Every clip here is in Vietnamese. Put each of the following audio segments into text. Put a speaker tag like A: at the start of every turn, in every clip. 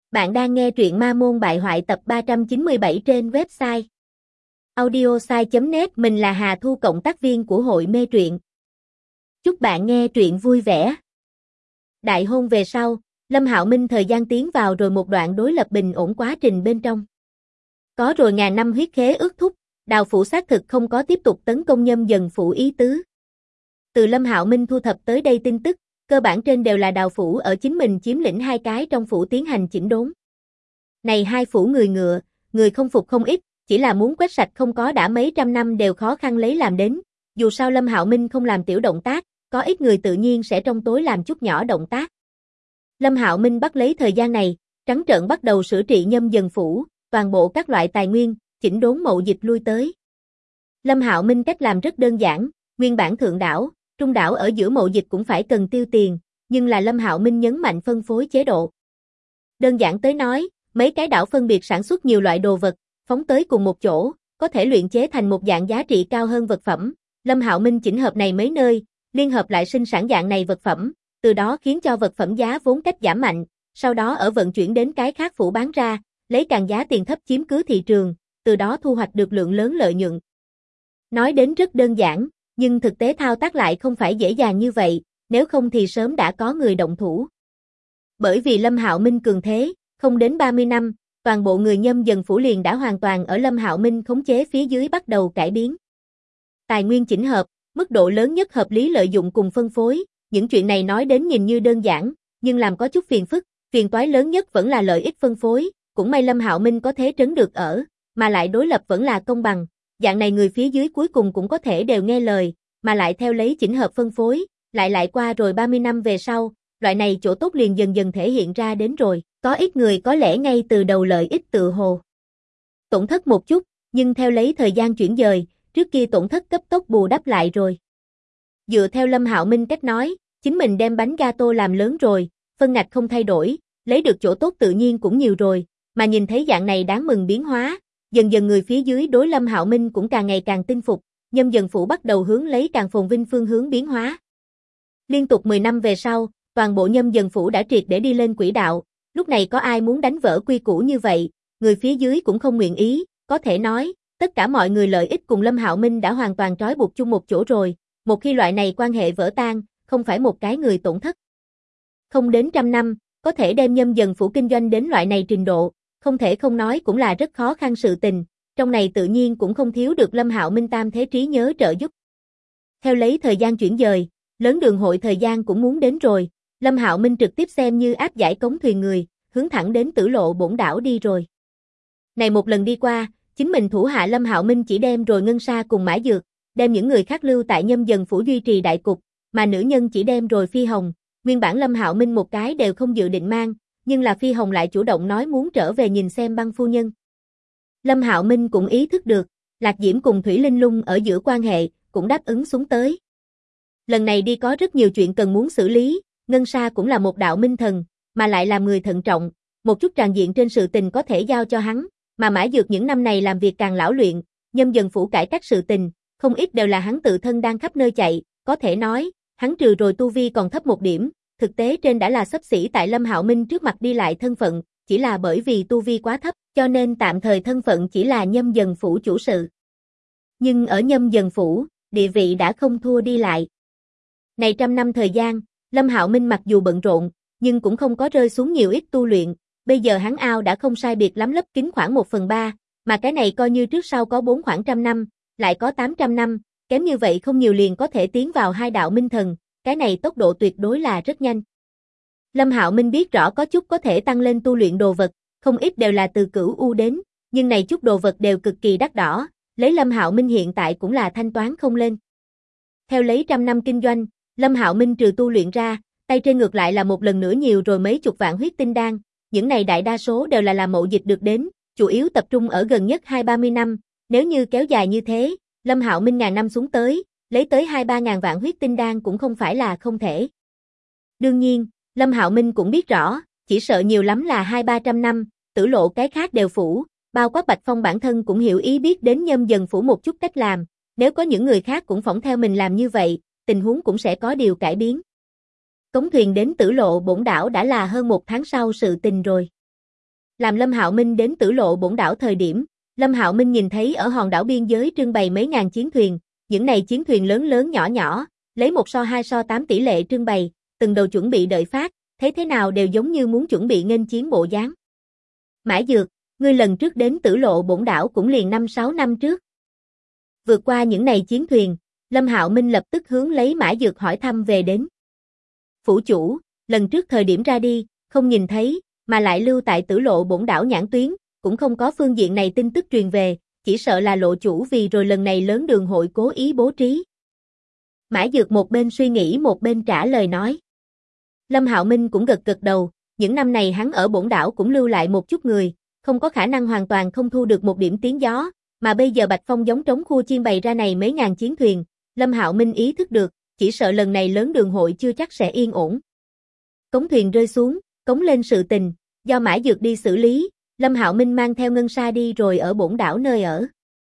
A: Bạn đang nghe truyện Ma Môn Bại Hoại tập 397 trên website audiosai.net. Mình là Hà Thu, cộng tác viên của hội mê truyện. Chúc bạn nghe truyện vui vẻ. Đại hôn về sau, Lâm Hạo Minh thời gian tiến vào rồi một đoạn đối lập bình ổn quá trình bên trong. Có rồi ngàn năm huyết khế ước thúc, Đào phủ xác thực không có tiếp tục tấn công Nhâm Dần phủ ý tứ. Từ Lâm Hạo Minh thu thập tới đây tin tức, cơ bản trên đều là Đào phủ ở chính mình chiếm lĩnh hai cái trong phủ tiến hành chỉnh đốn. Này hai phủ người ngựa, người không phục không ít, chỉ là muốn quét sạch không có đã mấy trăm năm đều khó khăn lấy làm đến. Dù sao Lâm Hạo Minh không làm tiểu động tác, có ít người tự nhiên sẽ trong tối làm chút nhỏ động tác. Lâm Hạo Minh bắt lấy thời gian này, trắng trợn bắt đầu sửa trị Nhâm Dần phủ, toàn bộ các loại tài nguyên, chỉnh đốn mậu dịch lui tới. Lâm Hạo Minh cách làm rất đơn giản, nguyên bản thượng đảo, trung đảo ở giữa mậu dịch cũng phải cần tiêu tiền, nhưng là Lâm Hạo Minh nhấn mạnh phân phối chế độ. Đơn giản tới nói, mấy cái đảo phân biệt sản xuất nhiều loại đồ vật, phóng tới cùng một chỗ, có thể luyện chế thành một dạng giá trị cao hơn vật phẩm. Lâm Hạo Minh chỉnh hợp này mấy nơi, liên hợp lại sinh sản dạng này vật phẩm, từ đó khiến cho vật phẩm giá vốn cách giảm mạnh, sau đó ở vận chuyển đến cái khác phủ bán ra, lấy càng giá tiền thấp chiếm cứ thị trường, từ đó thu hoạch được lượng lớn lợi nhuận. Nói đến rất đơn giản, nhưng thực tế thao tác lại không phải dễ dàng như vậy, nếu không thì sớm đã có người động thủ. Bởi vì Lâm Hạo Minh cường thế, không đến 30 năm, toàn bộ người Nhâm Dần phủ liền đã hoàn toàn ở Lâm Hạo Minh khống chế phía dưới bắt đầu cải biến. Tài nguyên chỉnh hợp, mức độ lớn nhất hợp lý lợi dụng cùng phân phối, những chuyện này nói đến nhìn như đơn giản, nhưng làm có chút phiền phức, phiền toái lớn nhất vẫn là lợi ích phân phối, cũng may Lâm Hạo Minh có thế trấn được ở, mà lại đối lập vẫn là công bằng, dạng này người phía dưới cuối cùng cũng có thể đều nghe lời, mà lại theo lấy chỉnh hợp phân phối, lại qua rồi 30 năm về sau, loại này chỗ tốt liền dần dần thể hiện ra đến rồi, có ít người có lẽ ngay từ đầu lợi ích tự hồ tổn thất một chút, nhưng theo lấy thời gian chuyển dời, trước kia tổn thất cấp tốc bù đắp lại rồi. Dựa theo Lâm Hạo Minh cách nói, chính mình đem bánh gato làm lớn rồi, phân ngạch không thay đổi, lấy được chỗ tốt tự nhiên cũng nhiều rồi, mà nhìn thấy dạng này đáng mừng biến hóa, dần dần người phía dưới đối Lâm Hạo Minh cũng càng ngày càng tin phục, Nhâm Dần phủ bắt đầu hướng lấy càng phồn vinh phương hướng biến hóa. Liên tục 10 năm về sau, toàn bộ Nhâm Dần phủ đã triệt để đi lên quỹ đạo, lúc này có ai muốn đánh vỡ quy củ như vậy, người phía dưới cũng không nguyện ý, có thể nói, tất cả mọi người lợi ích cùng Lâm Hạo Minh đã hoàn toàn trói buộc chung một chỗ rồi, một khi loại này quan hệ vỡ tan, không phải một cái người tổn thất. Không đến trăm năm, có thể đem Nhâm Dần phủ kinh doanh đến loại này trình độ, không thể không nói cũng là rất khó khăn sự tình, trong này tự nhiên cũng không thiếu được Lâm Hạo Minh tam thế trí nhớ trợ giúp. Theo lấy thời gian chuyển dời, lớn đường hội thời gian cũng muốn đến rồi, Lâm Hạo Minh trực tiếp xem như áp giải cống thuyền người, hướng thẳng đến Tử Lộ Bổn đảo đi rồi. Này một lần đi qua, chính mình thủ hạ Lâm Hạo Minh chỉ đem rồi Ngân Sa cùng Mã Dược, đem những người khác lưu tại Nhâm Dần phủ duy trì đại cục, mà nữ nhân chỉ đem rồi Phi Hồng, nguyên bản Lâm Hạo Minh một cái đều không dự định mang, nhưng là Phi Hồng lại chủ động nói muốn trở về nhìn xem Băng phu nhân. Lâm Hạo Minh cũng ý thức được, Lạc Diễm cùng Thủy Linh Lung ở giữa quan hệ, cũng đáp ứng xuống tới. Lần này đi có rất nhiều chuyện cần muốn xử lý, Ngân Sa cũng là một đạo minh thần, mà lại làm người thận trọng, một chút tràn diện trên sự tình có thể giao cho hắn, mà Mã Dược những năm này làm việc càng lão luyện, Nhâm Dần phủ cải cách sự tình, không ít đều là hắn tự thân đang khắp nơi chạy, có thể nói, hắn trừ rồi tu vi còn thấp một điểm, thực tế trên đã là xấp xỉ tại Lâm Hạo Minh trước mặt đi lại thân phận, chỉ là bởi vì tu vi quá thấp, cho nên tạm thời thân phận chỉ là Nhâm Dần phủ chủ sự. Nhưng ở Nhâm Dần phủ, địa vị đã không thua đi lại. Này trăm năm thời gian, Lâm Hạo Minh mặc dù bận rộn, nhưng cũng không có rơi xuống nhiều ít tu luyện, bây giờ hắn ao đã không sai biệt lắm lấp kín khoảng 1/3, mà cái này coi như trước sau có 4 khoảng trăm năm, lại có 800 năm, kém như vậy không nhiều liền có thể tiến vào hai đạo minh thần, cái này tốc độ tuyệt đối là rất nhanh. Lâm Hạo Minh biết rõ có chút có thể tăng lên tu luyện đồ vật, không ít đều là từ Cửu U đến, nhưng này chút đồ vật đều cực kỳ đắt đỏ, lấy Lâm Hạo Minh hiện tại cũng là thanh toán không lên. Theo lấy trăm năm kinh doanh, Lâm Hạo Minh trừ tu luyện ra, tay trên ngược lại là một lần nữa nhiều rồi mấy chục vạn huyết tinh đan, những này đại đa số đều là làm mậu dịch được đến, chủ yếu tập trung ở gần nhất 20-30 năm, nếu như kéo dài như thế, Lâm Hạo Minh ngàn năm xuống tới, lấy tới 2-3 ngàn vạn huyết tinh đan cũng không phải là không thể. Đương nhiên, Lâm Hạo Minh cũng biết rõ, chỉ sợ nhiều lắm là 200-300 năm, Tử Lộ cái khác đều phủ, bao quát Bạch Phong bản thân cũng hiểu ý biết đến Nhâm Dần phủ một chút cách làm, nếu có những người khác cũng phỏng theo mình làm như vậy, tình huống cũng sẽ có điều cải biến. Cống thuyền đến Tử Lộ Bổn đảo đã là hơn 1 tháng sau sự tình rồi. Làm Lâm Hạo Minh đến Tử Lộ Bổn đảo thời điểm, Lâm Hạo Minh nhìn thấy ở hòn đảo biên giới trưng bày mấy ngàn chiến thuyền, những này chiến thuyền lớn lớn nhỏ nhỏ, lấy 1:2:8 tỷ lệ trưng bày, từng đầu chuẩn bị đợi phát, thấy thế nào đều giống như muốn chuẩn bị nghênh chiến bộ dáng. Mã Dược, ngươi lần trước đến Tử Lộ Bổn đảo cũng liền 5-6 năm trước. Vượt qua những này chiến thuyền, Lâm Hạo Minh lập tức hướng lấy Mã Dược hỏi thăm về đến. Phủ chủ, lần trước thời điểm ra đi, không nhìn thấy, mà lại lưu tại Tử Lộ Bổn đảo nhãn tuyến, cũng không có phương diện này tin tức truyền về, chỉ sợ là lộ chủ vì rồi lần này lớn đường hội cố ý bố trí. Mã Dược một bên suy nghĩ một bên trả lời nói. Lâm Hạo Minh cũng gật gật đầu, những năm này hắn ở Bổn đảo cũng lưu lại một chút người, không có khả năng hoàn toàn không thu được một điểm tiếng gió, mà bây giờ Bạch Phong giống trống khu chiên bày ra này mấy ngàn chiến thuyền, Lâm Hạo Minh ý thức được, chỉ sợ lần này lớn đường hội chưa chắc sẽ yên ổn. Cống thuyền rơi xuống, cống lên sự tình, do Mã Dược đi xử lý, Lâm Hạo Minh mang theo ngân sa đi rồi ở Bổn đảo nơi ở.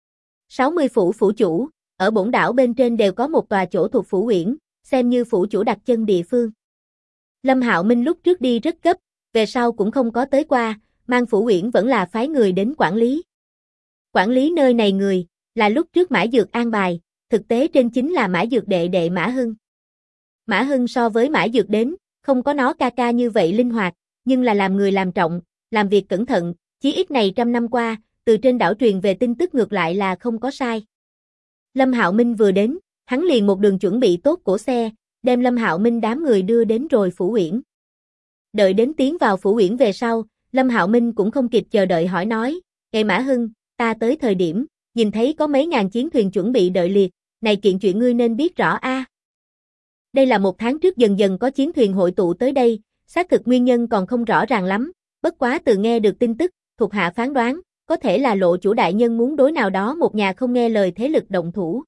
A: 60 phủ phủ chủ, ở Bổn đảo bên trên đều có một tòa chỗ thuộc phủ uyển, xem như phủ chủ đặt chân địa phương. Lâm Hạo Minh lúc trước đi rất gấp, về sau cũng không có tới qua, mang phủ uyển vẫn là phái người đến quản lý. Quản lý nơi này người, là lúc trước Mã Dược an bài, thực tế trên chính là Mã Dược đệ đệ Mã Hưng. Mã Hưng so với Mã Dược đến, không có nó ca ca như vậy linh hoạt, nhưng là làm người làm trọng, làm việc cẩn thận, chí ít này 100 năm qua, từ trên đảo truyền về tin tức ngược lại là không có sai. Lâm Hạo Minh vừa đến, hắn liền một đường chuẩn bị tốt cổ xe, đem Lâm Hạo Minh đám người đưa đến rồi phủ uyển. Đợi đến tiến vào phủ uyển về sau, Lâm Hạo Minh cũng không kịp chờ đợi hỏi nói, "Ê Mã Hưng, ta tới thời điểm, nhìn thấy có mấy ngàn chiến thuyền chuẩn bị đợi liệt, này kiện chuyện ngươi nên biết rõ a." Đây là 1 tháng trước dần dần có chiến thuyền hội tụ tới đây, xác thực nguyên nhân còn không rõ ràng lắm, bất quá từ nghe được tin tức, thuộc hạ phán đoán, có thể là lộ chủ đại nhân muốn đối nào đó một nhà không nghe lời thế lực động thủ.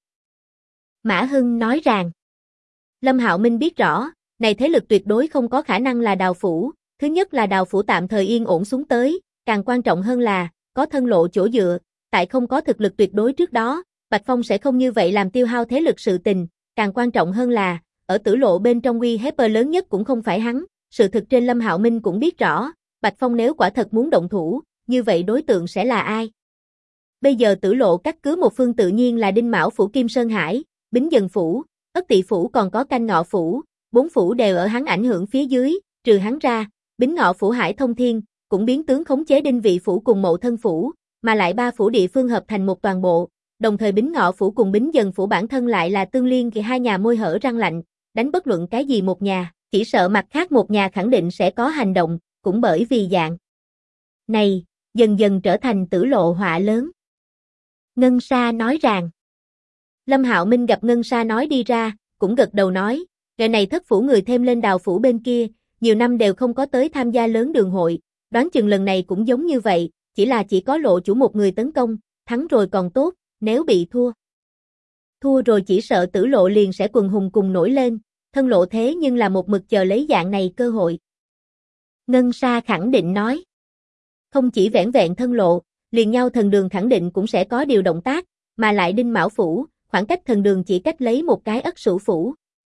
A: Mã Hưng nói rằng, Lâm Hạo Minh biết rõ, này thế lực tuyệt đối không có khả năng là Đào phủ, thứ nhất là Đào phủ tạm thời yên ổn xuống tới, càng quan trọng hơn là, có thân lộ chỗ dựa, tại không có thực lực tuyệt đối trước đó, Bạch Phong sẽ không như vậy làm tiêu hao thế lực sự tình, càng quan trọng hơn là, ở Tử Lộ bên trong uy hiếp lớn nhất cũng không phải hắn, sự thực trên Lâm Hạo Minh cũng biết rõ, Bạch Phong nếu quả thật muốn động thủ, như vậy đối tượng sẽ là ai? Bây giờ Tử Lộ cắt cứ một phương tự nhiên là Đinh Mão phủ Kim Sơn Hải, Bính Dần phủ, Ất Tỵ phủ còn có Canh Ngọ phủ, 4 phủ đều ở hắn ảnh hưởng phía dưới, trừ hắn ra, Bính Ngọ phủ Hải Thông Thiên, cũng biến tướng khống chế Đinh Vị phủ cùng Mậu Thân phủ, mà lại 3 phủ địa phương hợp thành một toàn bộ, đồng thời Bính Ngọ phủ cùng Bính Dần phủ bản thân lại là tương liên thì hai nhà môi hở răng lạnh, đánh bất luận cái gì một nhà, chỉ sợ mặt khác một nhà khẳng định sẽ có hành động, cũng bởi vì dạng này, dần dần trở thành Tử Lộ họa lớn. Ngân Sa nói rằng, Lâm Hạo Minh gặp Ngân Sa nói đi ra, cũng gật đầu nói, ngày này thất phủ người thêm lên Đào phủ bên kia, nhiều năm đều không có tới tham gia lớn đường hội, đoán chừng lần này cũng giống như vậy, chỉ có lộ chủ một người tấn công, thắng rồi còn tốt, nếu bị thua rồi chỉ sợ Tử Lộ liền sẽ quần hùng cùng nổi lên, thân lộ thế nhưng là một mực chờ lấy dạng này cơ hội. Ngân Sa khẳng định nói, không chỉ vẻn vẹn thân lộ, liền nhau thần đường khẳng định cũng sẽ có điều động tác, mà lại Đinh Mão phủ, khoảng cách thần đường chỉ cách lấy một cái Ất Sửu phủ.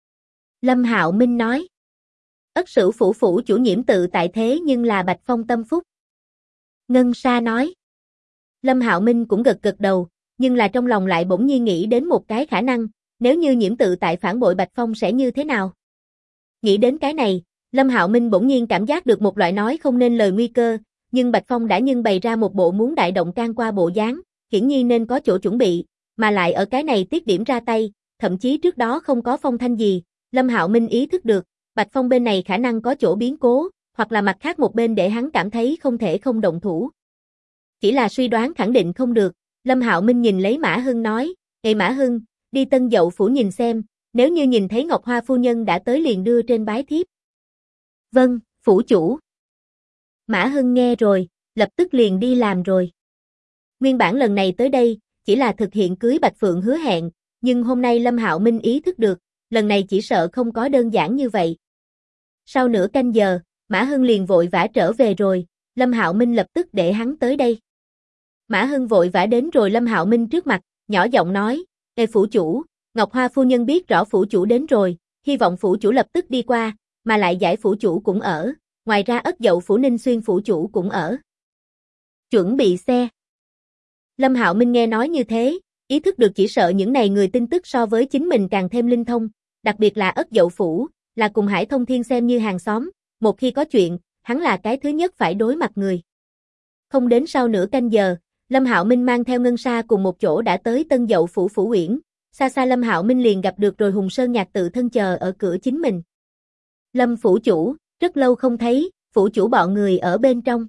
A: Lâm Hạo Minh nói, Ất Sửu phủ phủ chủ Nhiễm tự tại thế nhưng là Bạch Phong tâm phúc. Ngân Sa nói, Lâm Hạo Minh cũng gật gật đầu, nhưng là trong lòng lại bỗng nhiên nghĩ đến một cái khả năng, nếu như Nhiễm tự tại phản bội Bạch Phong sẽ như thế nào? Nghĩ đến cái này, Lâm Hạo Minh bỗng nhiên cảm giác được một loại nói không nên lời nguy cơ, nhưng Bạch Phong đã bày ra một bộ muốn đại động can qua bộ dáng, hiển nhiên nên có chỗ chuẩn bị, mà lại ở cái này tiết điểm ra tay, thậm chí trước đó không có phong thanh gì, Lâm Hạo Minh ý thức được, Bạch Phong bên này khả năng có chỗ biến cố, hoặc là mặt khác một bên để hắn cảm thấy không thể không động thủ. Chỉ là suy đoán khẳng định không được, Lâm Hạo Minh nhìn lấy Mã Hưng nói, "Ê Mã Hưng, đi Tân Dậu phủ nhìn xem, nếu như nhìn thấy Ngọc Hoa phu nhân đã tới liền đưa trên bái thiếp." "Vâng, phủ chủ." Mã Hưng nghe rồi, lập tức liền đi làm rồi. Nguyên bản lần này tới đây, chỉ là thực hiện cưới Bạch Phượng hứa hẹn, nhưng hôm nay Lâm Hạo Minh ý thức được, lần này chỉ sợ không có đơn giản như vậy. Sau nửa canh giờ, Mã Hưng liền vội vã trở về rồi, Lâm Hạo Minh lập tức để hắn tới đây. Mã Hưng vội vã đến rồi Lâm Hạo Minh trước mặt, nhỏ giọng nói, "Ê phủ chủ, Ngọc Hoa phu nhân biết rõ phủ chủ đến rồi, hy vọng phủ chủ lập tức đi qua, mà lại giải phủ chủ cũng ở, ngoài ra Ất Dậu phủ Ninh Xuyên phủ chủ cũng ở." Chuẩn bị xe. Lâm Hạo Minh nghe nói như thế, ý thức được chỉ sợ những này người tin tức so với chính mình càng thêm linh thông, đặc biệt là Ất Dậu Phủ, là cùng Hải Thông Thiên xem như hàng xóm, một khi có chuyện, hắn là cái thứ nhất phải đối mặt người. Không đến sau nửa canh giờ, Lâm Hạo Minh mang theo Ngân Sa cùng một chỗ đã tới Tân Dậu Phủ phủ uyển, xa xa Lâm Hạo Minh liền gặp được rồi Hùng Sơn Nhạc tự thân chờ ở cửa chính mình. Lâm phủ chủ, rất lâu không thấy, phủ chủ bọn người ở bên trong.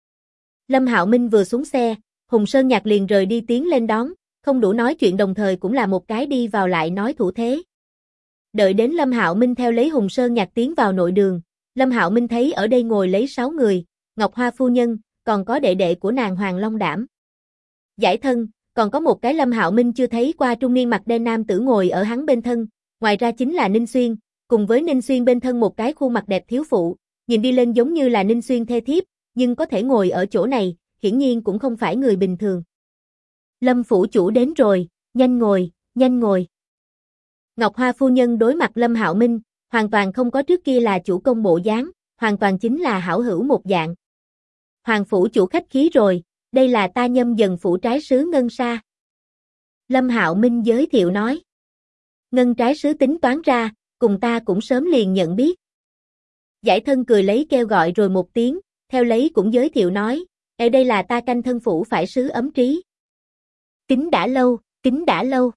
A: Lâm Hạo Minh vừa xuống xe, Hùng Sơn Nhạc liền rời đi tiến lên đón, không đủ nói chuyện đồng thời cũng là một cái đi vào lại nói thủ thế. Đợi đến Lâm Hạo Minh theo lấy Hùng Sơn Nhạc tiến vào nội đường, Lâm Hạo Minh thấy ở đây ngồi lấy 6 người, Ngọc Hoa phu nhân, còn có đệ đệ của nàng Hoàng Long Đảm. Giải thân, còn có một cái Lâm Hạo Minh chưa thấy qua trung niên mặt đen nam tử ngồi ở hắn bên thân, ngoài ra chính là Ninh Xuyên, cùng với Ninh Xuyên bên thân một cái khuôn mặt đẹp thiếu phụ, nhìn đi lên giống như là Ninh Xuyên thê thiếp, nhưng có thể ngồi ở chỗ này, hiển nhiên cũng không phải người bình thường. Lâm phủ chủ đến rồi, nhanh ngồi, nhanh ngồi. Ngọc Hoa phu nhân đối mặt Lâm Hạo Minh, hoàn toàn không có trước kia là chủ công bộ dáng, hoàn toàn chính là hảo hữu một dạng. Hoàng phủ chủ khách khí rồi, đây là ta Nhâm Dần phủ trái sứ Ngân Sa. Lâm Hạo Minh giới thiệu nói. Ngân trái sứ tính toán ra, cùng ta cũng sớm liền nhận biết. Giải thân cười lấy kêu gọi rồi một tiếng, theo lấy cũng giới thiệu nói, ở đây là ta canh thân phủ phải sứ Ấm Trí. Kính đã lâu, kính đã lâu.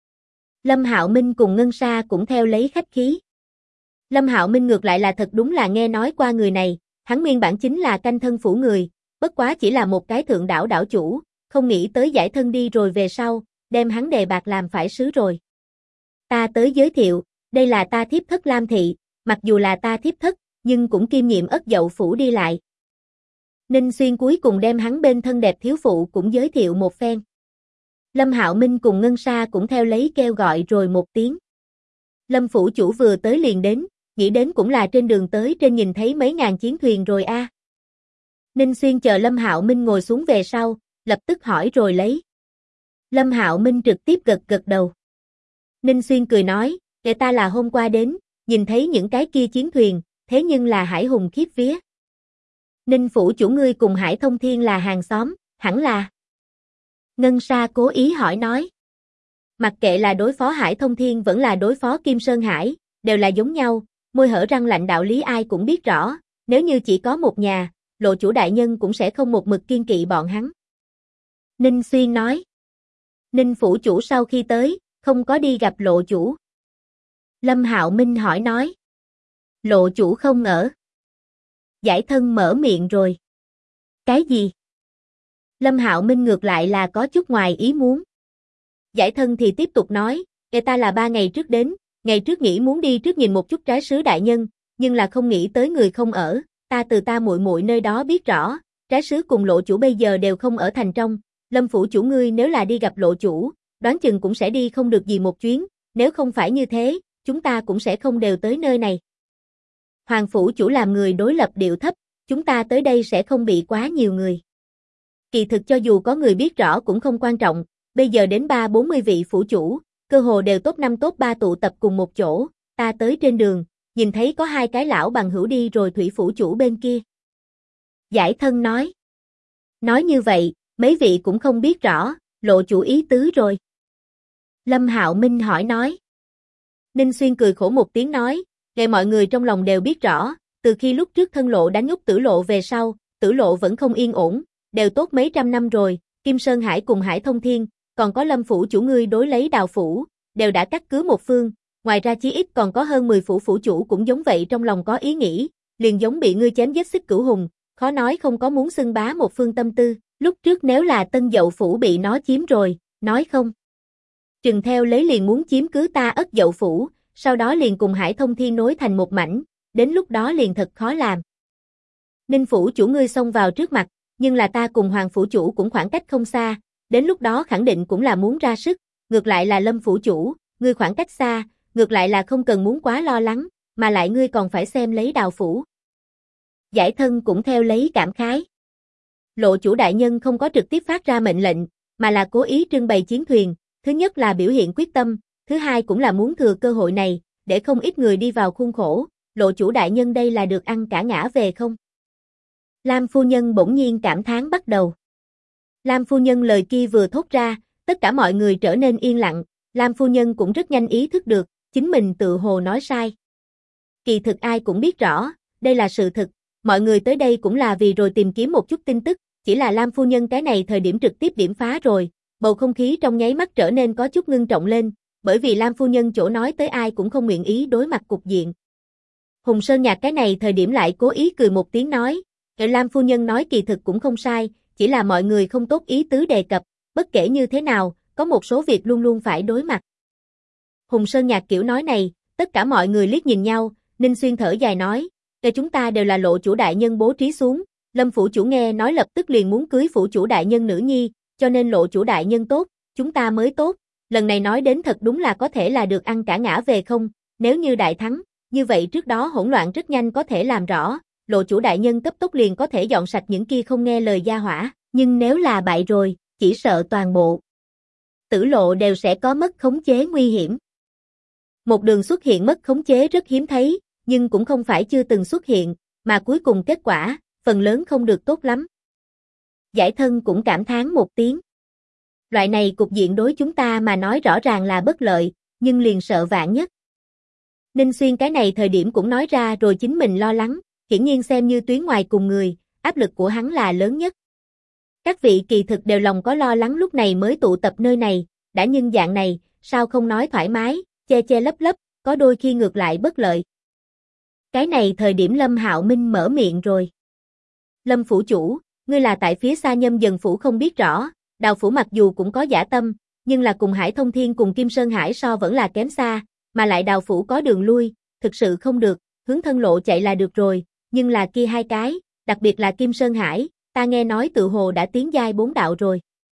A: Lâm Hạo Minh cùng Ngân Sa cũng theo lấy khách khí. Lâm Hạo Minh ngược lại là thật đúng là nghe nói qua người này, hắn nguyên bản chính là canh thân phủ người, bất quá chỉ là một cái thượng đảo đảo chủ, không nghĩ tới giải thân đi rồi về sau, đem hắn đề bạt làm phải sứ rồi. Ta tới giới thiệu, đây là ta thiếp thất Lam Thị, mặc dù là ta thiếp thất, nhưng cũng kiêm nhiệm Ất Dậu phủ đi lại. Ninh Xuyên cuối cùng đem hắn bên thân đẹp thiếu phụ cũng giới thiệu một phen. Lâm Hạo Minh cùng Ngân Sa cũng theo lấy kêu gọi rồi một tiếng. Lâm phủ chủ vừa tới liền đến, nghĩ đến cũng là trên đường tới trên nhìn thấy mấy ngàn chiến thuyền rồi a. Ninh Xuyên chờ Lâm Hạo Minh ngồi xuống về sau, lập tức hỏi rồi lấy. Lâm Hạo Minh trực tiếp gật gật đầu. Ninh Xuyên cười nói, kể ta là hôm qua đến, nhìn thấy những cái kia chiến thuyền, thế nhưng là hải hùng khiếp vía. Ninh phủ chủ ngươi cùng Hải Thông Thiên là hàng xóm, hẳn là. Ngân Sa cố ý hỏi nói. Mặc kệ là đối phó Hải Thông Thiên vẫn là đối phó Kim Sơn Hải, đều là giống nhau, môi hở răng lạnh đạo lý ai cũng biết rõ, nếu như chỉ có một nhà, lộ chủ đại nhân cũng sẽ không một mực kiên kỵ bọn hắn. Ninh Xuyên nói. Ninh phủ chủ sau khi tới, không có đi gặp lộ chủ. Lâm Hạo Minh hỏi nói. Lộ chủ không ở. Giải thân mở miệng rồi. Cái gì? Lâm Hạo Minh ngược lại là có chút ngoài ý muốn. Giải thân thì tiếp tục nói, ta là 3 ngày trước đến, ngày trước nghĩ muốn đi trước nhìn một chút trái sứ đại nhân, nhưng là không nghĩ tới người không ở, ta từ ta muội muội nơi đó biết rõ, trái sứ cùng lộ chủ bây giờ đều không ở thành trong, Lâm phủ chủ ngươi nếu là đi gặp lộ chủ, đoán chừng cũng sẽ đi không được gì một chuyến, nếu không phải như thế, chúng ta cũng sẽ không đều tới nơi này. Hoàng phủ chủ làm người đối lập điệu thấp, chúng ta tới đây sẽ không bị quá nhiều người. Kỳ thực cho dù có người biết rõ cũng không quan trọng, bây giờ đến 30-40 vị phủ chủ, cơ hồ đều top 5 top 3 tụ tập cùng một chỗ, ta tới trên đường, nhìn thấy có 2 cái lão bằng hữu đi rồi thủy phủ chủ bên kia. Giải thân nói. Nói như vậy, mấy vị cũng không biết rõ, lộ chủ ý tứ rồi. Lâm Hạo Minh hỏi nói. Ninh Xuyên cười khổ một tiếng nói, để mọi người trong lòng đều biết rõ, từ khi lúc trước thân lộ đánh úp Tử Lộ về sau, Tử Lộ vẫn không yên ổn, đều tốt mấy trăm năm rồi, Kim Sơn Hải cùng Hải Thông Thiên, còn có Lâm phủ chủ ngươi đối lấy Đào phủ, đều đã cắt cứ một phương, ngoài ra chí ít còn có hơn 10 phủ phủ chủ cũng giống vậy trong lòng có ý nghĩ, liền giống bị ngươi chém giết Xích Cửu Hùng, khó nói không có muốn xưng bá một phương tâm tư, lúc trước nếu là Tân Dậu phủ bị nó chiếm rồi, nói không. Chừng theo lấy liền muốn chiếm cứ ta Ất Dậu phủ, sau đó liền cùng Hải Thông Thiên nối thành một mảnh, đến lúc đó liền thật khó làm. Ninh phủ chủ ngươi xông vào trước mặt, nhưng là ta cùng Hoàng phủ chủ cũng khoảng cách không xa, đến lúc đó khẳng định cũng là muốn ra sức, ngược lại là Lâm phủ chủ, ngươi khoảng cách xa, ngược lại là không cần muốn quá lo lắng, mà lại ngươi còn phải xem lấy Đào phủ. Giải thân cũng theo lấy cảm khái. Lộ chủ đại nhân không có trực tiếp phát ra mệnh lệnh, mà là cố ý trưng bày chiến thuyền, thứ nhất là biểu hiện quyết tâm, thứ hai cũng là muốn thừa cơ hội này, để không ít người đi vào khuôn khổ, lộ chủ đại nhân đây là được ăn cả ngã về không? Lam phu nhân bỗng nhiên cảm thán bắt đầu. Lam phu nhân lời kia vừa thốt ra, tất cả mọi người trở nên yên lặng, Lam phu nhân cũng rất nhanh ý thức được, chính mình tự hồ nói sai. Kỳ thực ai cũng biết rõ, đây là sự thực, mọi người tới đây cũng là vì rồi tìm kiếm một chút tin tức, chỉ là Lam phu nhân cái này thời điểm trực tiếp điểm phá rồi, bầu không khí trong nháy mắt trở nên có chút ngưng trọng lên, bởi vì Lam phu nhân chỗ nói tới ai cũng không nguyện ý đối mặt cục diện. Hùng Sơn Nhạc cái này thời điểm lại cố ý cười một tiếng nói, Lam phu nhân nói kỳ thực cũng không sai, chỉ là mọi người không tốt ý tứ đề cập, bất kể như thế nào, có một số việc luôn luôn phải đối mặt. Hùng Sơn Nhạc kiểu nói này, tất cả mọi người liếc nhìn nhau, Ninh Xuyên thở dài nói, chúng ta đều là lộ chủ đại nhân bố trí xuống, Lâm phủ chủ nghe nói lập tức liền muốn cưới phủ chủ đại nhân nữ nhi, cho nên lộ chủ đại nhân tốt, chúng ta mới tốt, lần này nói đến thật đúng là có thể là được ăn cả ngã về không, nếu như đại thắng, như vậy trước đó hỗn loạn rất nhanh có thể làm rõ, lộ chủ đại nhân cấp tốc liền có thể dọn sạch những kia không nghe lời gia hỏa, nhưng nếu là bại rồi, chỉ sợ toàn bộ tử lộ đều sẽ có mất khống chế nguy hiểm. Một đường xuất hiện mất khống chế rất hiếm thấy, nhưng cũng không phải chưa từng xuất hiện, mà cuối cùng kết quả, phần lớn không được tốt lắm. Giải thân cũng cảm thán một tiếng. Loại này cục diện đối chúng ta mà nói rõ ràng là bất lợi, nhưng liền sợ vạn nhất. Ninh Xuyên cái này thời điểm cũng nói ra rồi chính mình lo lắng, hiển nhiên xem như tuyến ngoài cùng người, áp lực của hắn là lớn nhất. Các vị kỳ thực đều lòng có lo lắng lúc này mới tụ tập nơi này, đã nhưng dạng này, sao không nói thoải mái, che che lấp lấp, có đôi khi ngược lại bất lợi. Cái này thời điểm Lâm Hạo Minh mở miệng rồi. Lâm phủ chủ, ngươi là tại phía xa Nhâm Dần phủ không biết rõ, Đào phủ mặc dù cũng có dã tâm, nhưng là cùng Hải Thông Thiên cùng Kim Sơn Hải so vẫn là kém xa, mà lại Đào phủ có đường lui, thực sự không được, hướng thân lộ chạy là được rồi, nhưng là kia hai cái, đặc biệt là Kim Sơn Hải, ta nghe nói tự hồ đã tiến giai 4 đạo rồi.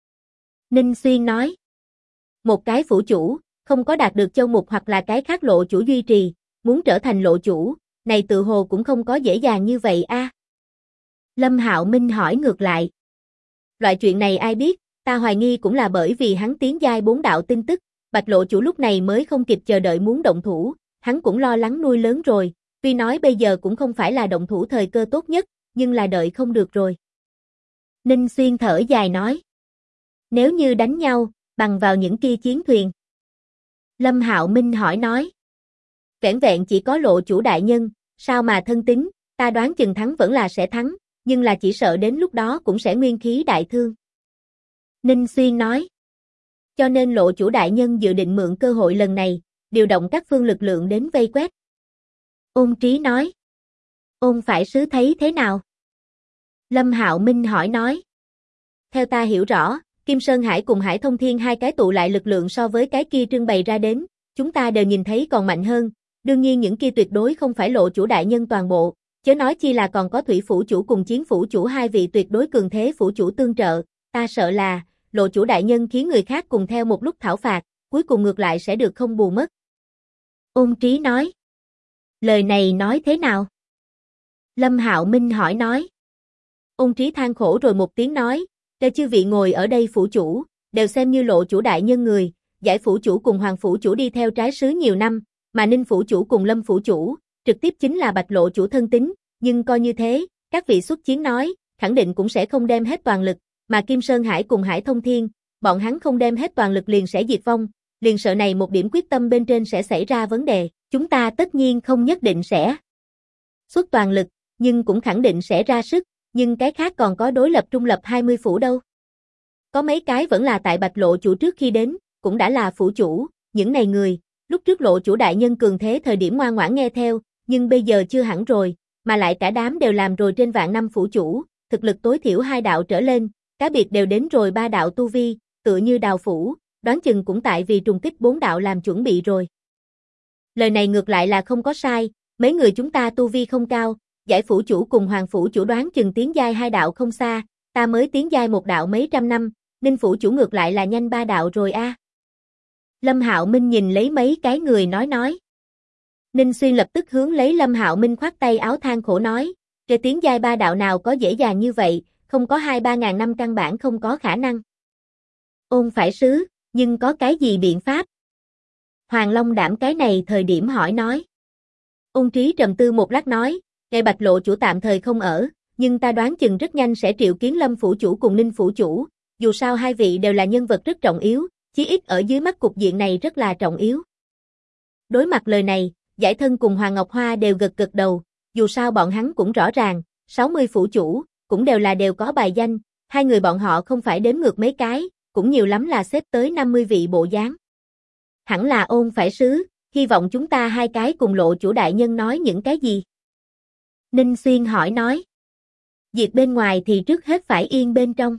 A: Ninh Xuyên nói, một cái phủ chủ, không có đạt được châu mục hoặc là cái khác lộ chủ duy trì, muốn trở thành lộ chủ, này tự hồ cũng không có dễ dàng như vậy a. Lâm Hạo Minh hỏi ngược lại. Loại chuyện này ai biết, ta hoài nghi cũng là bởi vì hắn tiến giai 4 đạo tin tức, Bạch lộ chủ lúc này mới không kịp chờ đợi muốn động thủ, hắn cũng lo lắng nuôi lớn rồi, tuy nói bây giờ cũng không phải là động thủ thời cơ tốt nhất, nhưng là đợi không được rồi. Ninh Xuyên thở dài nói. Nếu như đánh nhau, bằng vào những kia chiến thuyền. Lâm Hạo Minh hỏi nói. Vẻn vẹn chỉ có lộ chủ đại nhân, sao mà thân tín, ta đoán chừng thắng vẫn là sẽ thắng, nhưng là chỉ sợ đến lúc đó cũng sẽ nguyên khí đại thương. Ninh Xuyên nói. Cho nên lộ chủ đại nhân dự định mượn cơ hội lần này, điều động các phương lực lượng đến vây quét. Ôn Trí nói. Ôn phải sứ thấy thế nào? Lâm Hạo Minh hỏi nói. Theo ta hiểu rõ, Kim Sơn Hải cùng Hải Thông Thiên hai cái tụ lại lực lượng so với cái kia trưng bày ra đến, chúng ta đều nhìn thấy còn mạnh hơn, đương nhiên những kia tuyệt đối không phải lộ chủ đại nhân toàn bộ, chớ nói chi là còn có thủy phủ chủ cùng chiến phủ chủ hai vị tuyệt đối cường thế phủ chủ tương trợ, ta sợ là, lộ chủ đại nhân khiến người khác cùng theo một lúc thảo phạt, cuối cùng ngược lại sẽ được không bù mất. Ôn Trí nói. Lời này nói thế nào? Lâm Hạo Minh hỏi nói. Ôn Trí than khổ rồi một tiếng nói, để chư vị ngồi ở đây phủ chủ, đều xem như lộ chủ đại nhân người, giải phủ chủ cùng hoàng phủ chủ đi theo trái sứ nhiều năm, mà Ninh phủ chủ cùng Lâm phủ chủ, trực tiếp chính là Bạch lộ chủ thân tín, nhưng coi như thế, các vị xuất chiến nói, khẳng định cũng sẽ không đem hết toàn lực, mà Kim Sơn Hải cùng Hải Thông Thiên, bọn hắn không đem hết toàn lực liền sẽ diệt vong, liền sợ này một điểm quyết tâm bên trên sẽ xảy ra vấn đề, chúng ta tất nhiên không nhất định sẽ xuất toàn lực, nhưng cũng khẳng định sẽ ra sức, nhưng cái khác còn có đối lập trung lập 20 phủ đâu. Có mấy cái vẫn là tại Bạch lộ chủ trước khi đến, cũng đã là phủ chủ, những này người, lúc trước lộ chủ đại nhân cường thế thời điểm ngoan ngoãn nghe theo, nhưng bây giờ chưa hẳn rồi, mà lại cả đám đều làm rồi trên vạn năm phủ chủ, thực lực tối thiểu 2 đạo trở lên, cá biệt đều đến rồi 3 đạo tu vi, tựa như Đào phủ, đoán chừng cũng tại vì trùng kích 4 đạo làm chuẩn bị rồi. Lời này ngược lại là không có sai, mấy người chúng ta tu vi không cao, giải phủ chủ cùng hoàng phủ chủ đoán chừng tiến giai 2 đạo không xa, ta mới tiến giai 1 đạo mấy trăm năm, Ninh phủ chủ ngược lại là nhanh 3 đạo rồi a. Lâm Hạo Minh nhìn lấy mấy cái người nói. Ninh Xuyên lập tức hướng lấy Lâm Hạo Minh khoát tay áo than khổ nói, "Cái tiến giai 3 đạo nào có dễ dàng như vậy, không có 2-3 ngàn năm căn bản không có khả năng." Ôn phải sứ, nhưng có cái gì biện pháp? Hoàng Long Đảm cái này thời điểm hỏi nói. Ôn Trí trầm tư một lát nói, "Ngày Bạch lộ chủ tạm thời không ở, nhưng ta đoán chừng rất nhanh sẽ triệu kiến Lâm phủ chủ cùng Ninh phủ chủ, dù sao hai vị đều là nhân vật rất trọng yếu, chí ít ở dưới mắt cục diện này rất là trọng yếu. Đối mặt lời này, Giải Thân cùng Hoàng Ngọc Hoa đều gật gật đầu, dù sao bọn hắn cũng rõ ràng, 60 phủ chủ, cũng đều có bài danh, hai người bọn họ không phải đếm ngược mấy cái, cũng nhiều lắm là xếp tới 50 vị bộ dáng. Hẳn là ôn phải sứ, hy vọng chúng ta hai cái cùng Lộ chủ đại nhân nói những cái gì? Ninh Xuyên hỏi nói. Việc bên ngoài thì trước hết phải yên bên trong.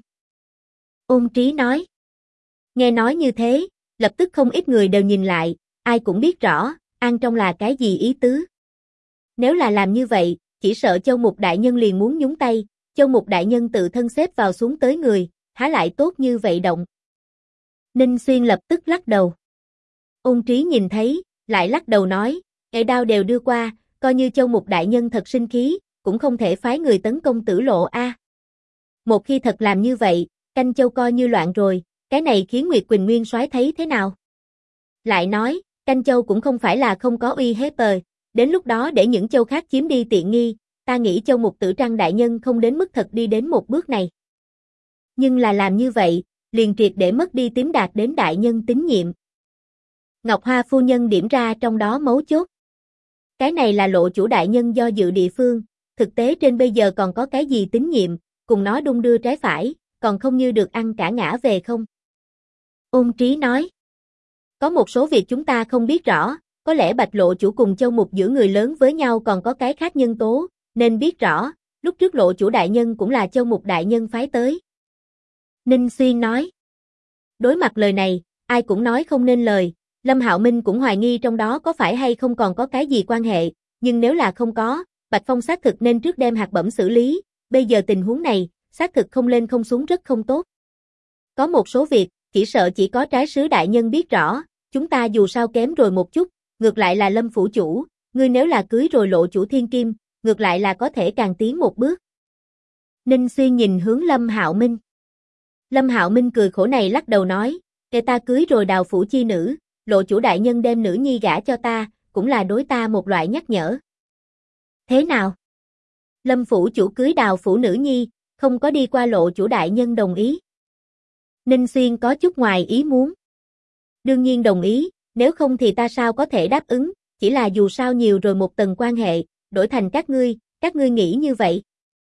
A: Ôn Trí nói. Nghe nói như thế, lập tức không ít người đều nhìn lại, ai cũng biết rõ, an trong là cái gì ý tứ. Nếu là làm như vậy, chỉ sợ Châu Mục đại nhân liền muốn nhúng tay, Châu Mục đại nhân tự thân xếp vào xuống tới người, há lại tốt như vậy động. Ninh Xuyên lập tức lắc đầu. Ôn Trí nhìn thấy, lại lắc đầu nói, ngày đao đều đưa qua, coi như Châu Mục đại nhân thật sinh khí, cũng không thể phái người tấn công Tử Lộ a. Một khi thật làm như vậy, Canh Châu coi như loạn rồi, cái này khiến Nguyệt Quỳnh Nguyên soái thấy thế nào? Lại nói, Canh Châu cũng không phải là không có uy hiếp rồi, đến lúc đó để những châu khác chiếm đi tiện nghi, ta nghĩ Châu Mục Tử Trăng đại nhân không đến mức thật đi đến một bước này. Nhưng là làm như vậy, liền triệt để mất đi Tiếm Đạt đến đại nhân tín nhiệm. Ngọc Hoa phu nhân điểm ra trong đó mấu chốt. Cái này là Lộ chủ đại nhân do dự địa phương, thực tế trên bây giờ còn có cái gì tín nhiệm, cùng nó đung đưa trái phải, còn không như được ăn cả ngã về không? Ôn Trí nói. Có một số việc chúng ta không biết rõ, có lẽ Bạch Lộ chủ cùng Châu Mục giữa người lớn với nhau còn có cái khác nhân tố, nên biết rõ, lúc trước Lộ chủ đại nhân cũng là Châu Mục đại nhân phái tới. Ninh Xuyên nói. Đối mặt lời này, ai cũng nói không nên lời, Lâm Hạo Minh cũng hoài nghi trong đó có phải hay không còn có cái gì quan hệ, nhưng nếu là không có, Bạch Phong xác thực nên trước đem hạt bẩm xử lý, bây giờ tình huống này, xác thực không lên không xuống rất không tốt. Có một số việc, chỉ sợ chỉ có trái sứ đại nhân biết rõ, chúng ta dù sao kém rồi một chút, ngược lại là Lâm phủ chủ, ngươi nếu là cưới rồi Lộ chủ thiên kim, ngược lại là có thể càng tiến một bước. Ninh Xuyên nhìn hướng Lâm Hạo Minh. Lâm Hạo Minh cười khổ này lắc đầu nói, kể ta cưới rồi Đào phủ chi nữ, Lộ chủ đại nhân đem nữ nhi gả cho ta, cũng là đối ta một loại nhắc nhở. Thế nào? Lâm phủ chủ cưới Đào phủ nữ nhi, không có đi qua Lộ chủ đại nhân đồng ý. Ninh Xuyên có chút ngoài ý muốn. Đương nhiên đồng ý, nếu không thì ta sao có thể đáp ứng, chỉ là dù sao nhiều rồi một tầng quan hệ, đổi thành các ngươi nghĩ như vậy.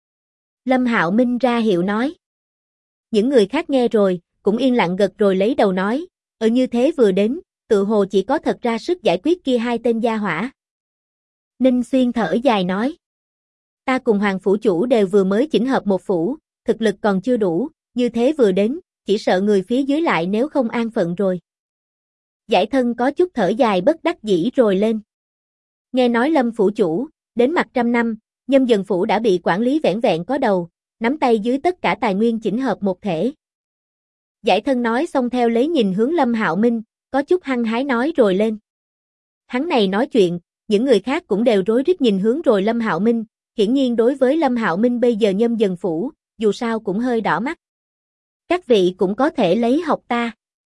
A: Lâm Hạo Minh ra hiệu nói. Những người khác nghe rồi, cũng yên lặng gật rồi lấy đầu nói, như thế vừa đến, tự hồ chỉ có thật ra sức giải quyết kia hai tên gia hỏa. Ninh Xuyên thở dài nói. Ta cùng Hoàng phủ chủ đều vừa mới chỉnh hợp một phủ, thực lực còn chưa đủ, như thế vừa đến, chỉ sợ người phía dưới lại nếu không an phận rồi. Giải Thân có chút thở dài bất đắc dĩ rồi lên. Nghe nói Lâm phủ chủ, đến mặt 100 năm, Nhâm Dần phủ đã bị quản lý vẻn vẹn có đầu, nắm tay dưới tất cả tài nguyên chỉnh hợp một thể. Giải Thân nói xong theo lấy nhìn hướng Lâm Hạo Minh, có chút hăng hái nói rồi lên. Hắn này nói chuyện, những người khác cũng đều rối rít nhìn hướng rồi Lâm Hạo Minh, hiển nhiên đối với Lâm Hạo Minh bây giờ Nhâm Dần phủ, dù sao cũng hơi đỏ mắt. Các vị cũng có thể lấy học ta.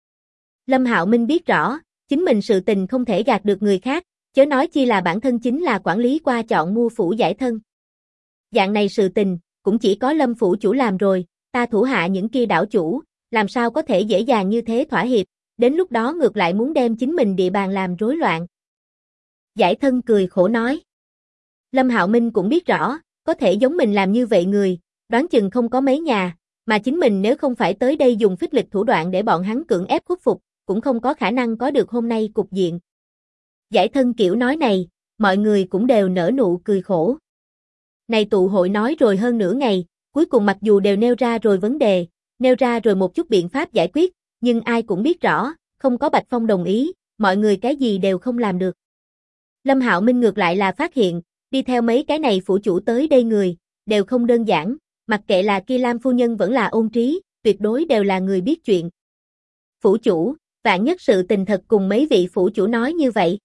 A: Lâm Hạo Minh biết rõ, chính mình sự tình không thể gạt được người khác, chớ nói chi là bản thân chính là quản lý qua chọn mua phủ Giải Thân. Dạng này sự tình, cũng chỉ có Lâm phủ chủ làm rồi, ta thủ hạ những kia đảo chủ, làm sao có thể dễ dàng như thế thỏa hiệp, đến lúc đó ngược lại muốn đem chính mình địa bàn làm rối loạn. Giải Thân cười khổ nói. Lâm Hạo Minh cũng biết rõ, có thể giống mình làm như vậy người, đoán chừng không có mấy nhà, mà chính mình nếu không phải tới đây dùng phích lịch thủ đoạn để bọn hắn cưỡng ép khuất phục, cũng không có khả năng có được hôm nay cục diện. Giải Thân kiểu nói này, mọi người cũng đều nở nụ cười khổ. Này tụ hội nói rồi hơn nửa ngày, cuối cùng mặc dù đều nêu ra rồi vấn đề, nêu ra rồi một chút biện pháp giải quyết, nhưng ai cũng biết rõ, không có Bạch Phong đồng ý, mọi người cái gì đều không làm được. Lâm Hạo Minh ngược lại là phát hiện, đi theo mấy cái này phủ chủ tới đây người, đều không đơn giản, mặc kệ là Ki Lam phu nhân vẫn là Ôn Trí, tuyệt đối đều là người biết chuyện. Phủ chủ, vạn nhất sự tình thật cùng mấy vị phủ chủ nói như vậy.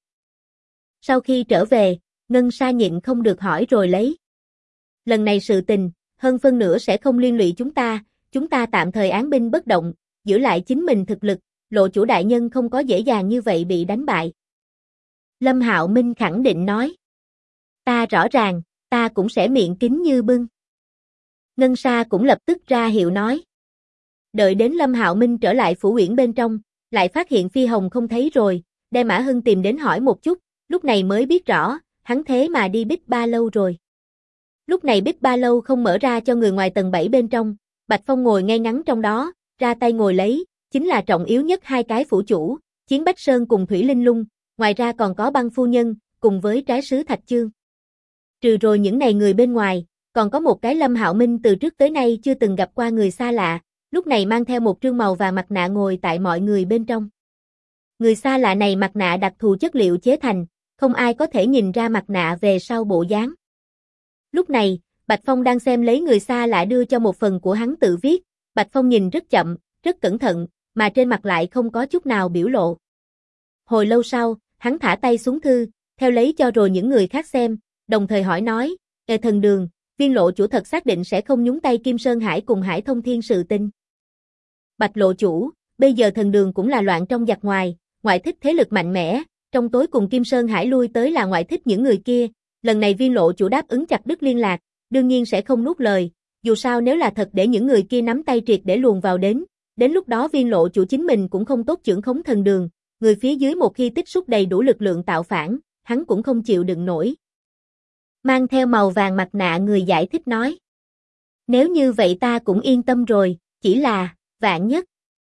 A: Sau khi trở về, Ngân Sa nhịn không được hỏi rồi lấy. Lần này sự tình, hơn phân nửa sẽ không liên lụy chúng ta tạm thời án binh bất động, giữ lại chính mình thực lực, Lộ chủ đại nhân không có dễ dàng như vậy bị đánh bại. Lâm Hạo Minh khẳng định nói. Ta rõ ràng, ta cũng sẽ miệng kín như bưng. Ngân Sa cũng lập tức ra hiệu nói. Đợi đến Lâm Hạo Minh trở lại phủ uyển bên trong, lại phát hiện Phi Hồng không thấy rồi, đem Mã Hưng tìm đến hỏi một chút, lúc này mới biết rõ, hắn thế mà đi Bích Ba Lâu rồi. Lúc này Bích Ba Lâu không mở ra cho người ngoài tầng 7 bên trong, Bạch Phong ngồi ngay ngắn trong đó, ra tay ngồi lấy, chính là trọng yếu nhất hai cái phủ chủ, Chiến Bách Sơn cùng Thủy Linh Lung, ngoài ra còn có Băng Phu Nhân, cùng với trái sứ Thạch Chương. Trừ rồi những này người bên ngoài, còn có một cái Lâm Hạo Minh từ trước tới nay chưa từng gặp qua người xa lạ, lúc này mang theo một trương màu vàng mặt nạ ngồi tại mọi người bên trong. Người xa lạ này mặt nạ đặc thù chất liệu chế thành, không ai có thể nhìn ra mặt nạ về sau bộ dáng. Lúc này, Bạch Phong đang xem lấy người xa lạ đưa cho một phần của hắn tự viết, Bạch Phong nhìn rất chậm, rất cẩn thận, mà trên mặt lại không có chút nào biểu lộ. Hồi lâu sau, hắn thả tay xuống thư, theo lấy cho rồi những người khác xem, đồng thời hỏi nói, Thần Đường, Viên Lộ chủ thật xác định sẽ không nhúng tay Kim Sơn Hải cùng Hải Thông Thiên sự tình. Bạch Lộ chủ, bây giờ Thần Đường cũng là loạn trong giặc ngoài, ngoại thích thế lực mạnh mẽ, trong tối cùng Kim Sơn Hải lui tới là ngoại thích những người kia, lần này Viên Lộ chủ đáp ứng chặt đứt liên lạc, đương nhiên sẽ không nuốt lời, dù sao nếu là thật để những người kia nắm tay triệt để luồn vào đến lúc đó Viên Lộ chủ chính mình cũng không tốt chưởng khống Thần Đường, người phía dưới một khi tích xúc đầy đủ lực lượng tạo phản, hắn cũng không chịu đựng nổi. Mang theo màu vàng mặt nạ người giải thích nói. Nếu như vậy ta cũng yên tâm rồi, chỉ là, vạn nhất.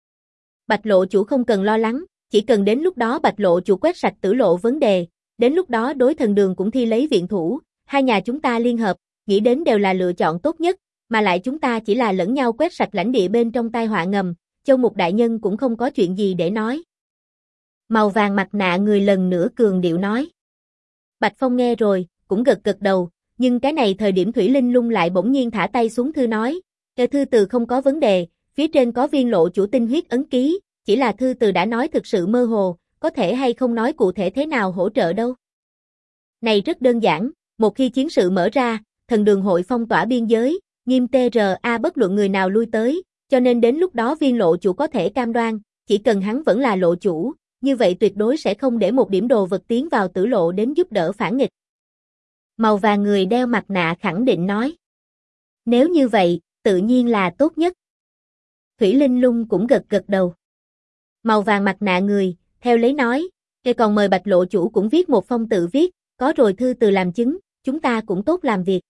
A: Bạch Lộ chủ không cần lo lắng, chỉ cần đến lúc đó Bạch Lộ chủ quét sạch Tử Lộ vấn đề, đến lúc đó đối Thần Đường cũng thi lấy viện thủ, hai nhà chúng ta liên hợp, nghĩ đến đều là lựa chọn tốt nhất, mà lại chúng ta chỉ là lẫn nhau quét sạch lãnh địa bên trong tai họa ngầm, Châu Mục đại nhân cũng không có chuyện gì để nói. Màu vàng mặt nạ người lần nữa cường điệu nói. Bạch Phong nghe rồi, cũng gật gật đầu, nhưng cái này thời điểm Thủy Linh Lung lại bỗng nhiên thả tay xuống thư nói, thư từ không có vấn đề, phía trên có Viên Lộ chủ tinh huyết ấn ký, chỉ là thư từ đã nói thực sự mơ hồ, có thể hay không nói cụ thể thế nào hỗ trợ đâu. Này rất đơn giản, một khi chiến sự mở ra, Thần Đường hội phong tỏa biên giới, nghiêm TRA bất luận người nào lui tới, cho nên đến lúc đó Viên Lộ chủ có thể cam đoan, chỉ cần hắn vẫn là lộ chủ, như vậy tuyệt đối sẽ không để một điểm đồ vật tiến vào Tử Lộ đến giúp đỡ phản nghịch. Màu vàng người đeo mặt nạ khẳng định nói. Nếu như vậy, tự nhiên là tốt nhất. Thủy Linh Lung cũng gật gật đầu. Màu vàng mặt nạ người, theo lấy nói, còn mời Bạch Lộ chủ cũng viết một phong tự viết, có rồi thư từ làm chứng, chúng ta cũng tốt làm việc.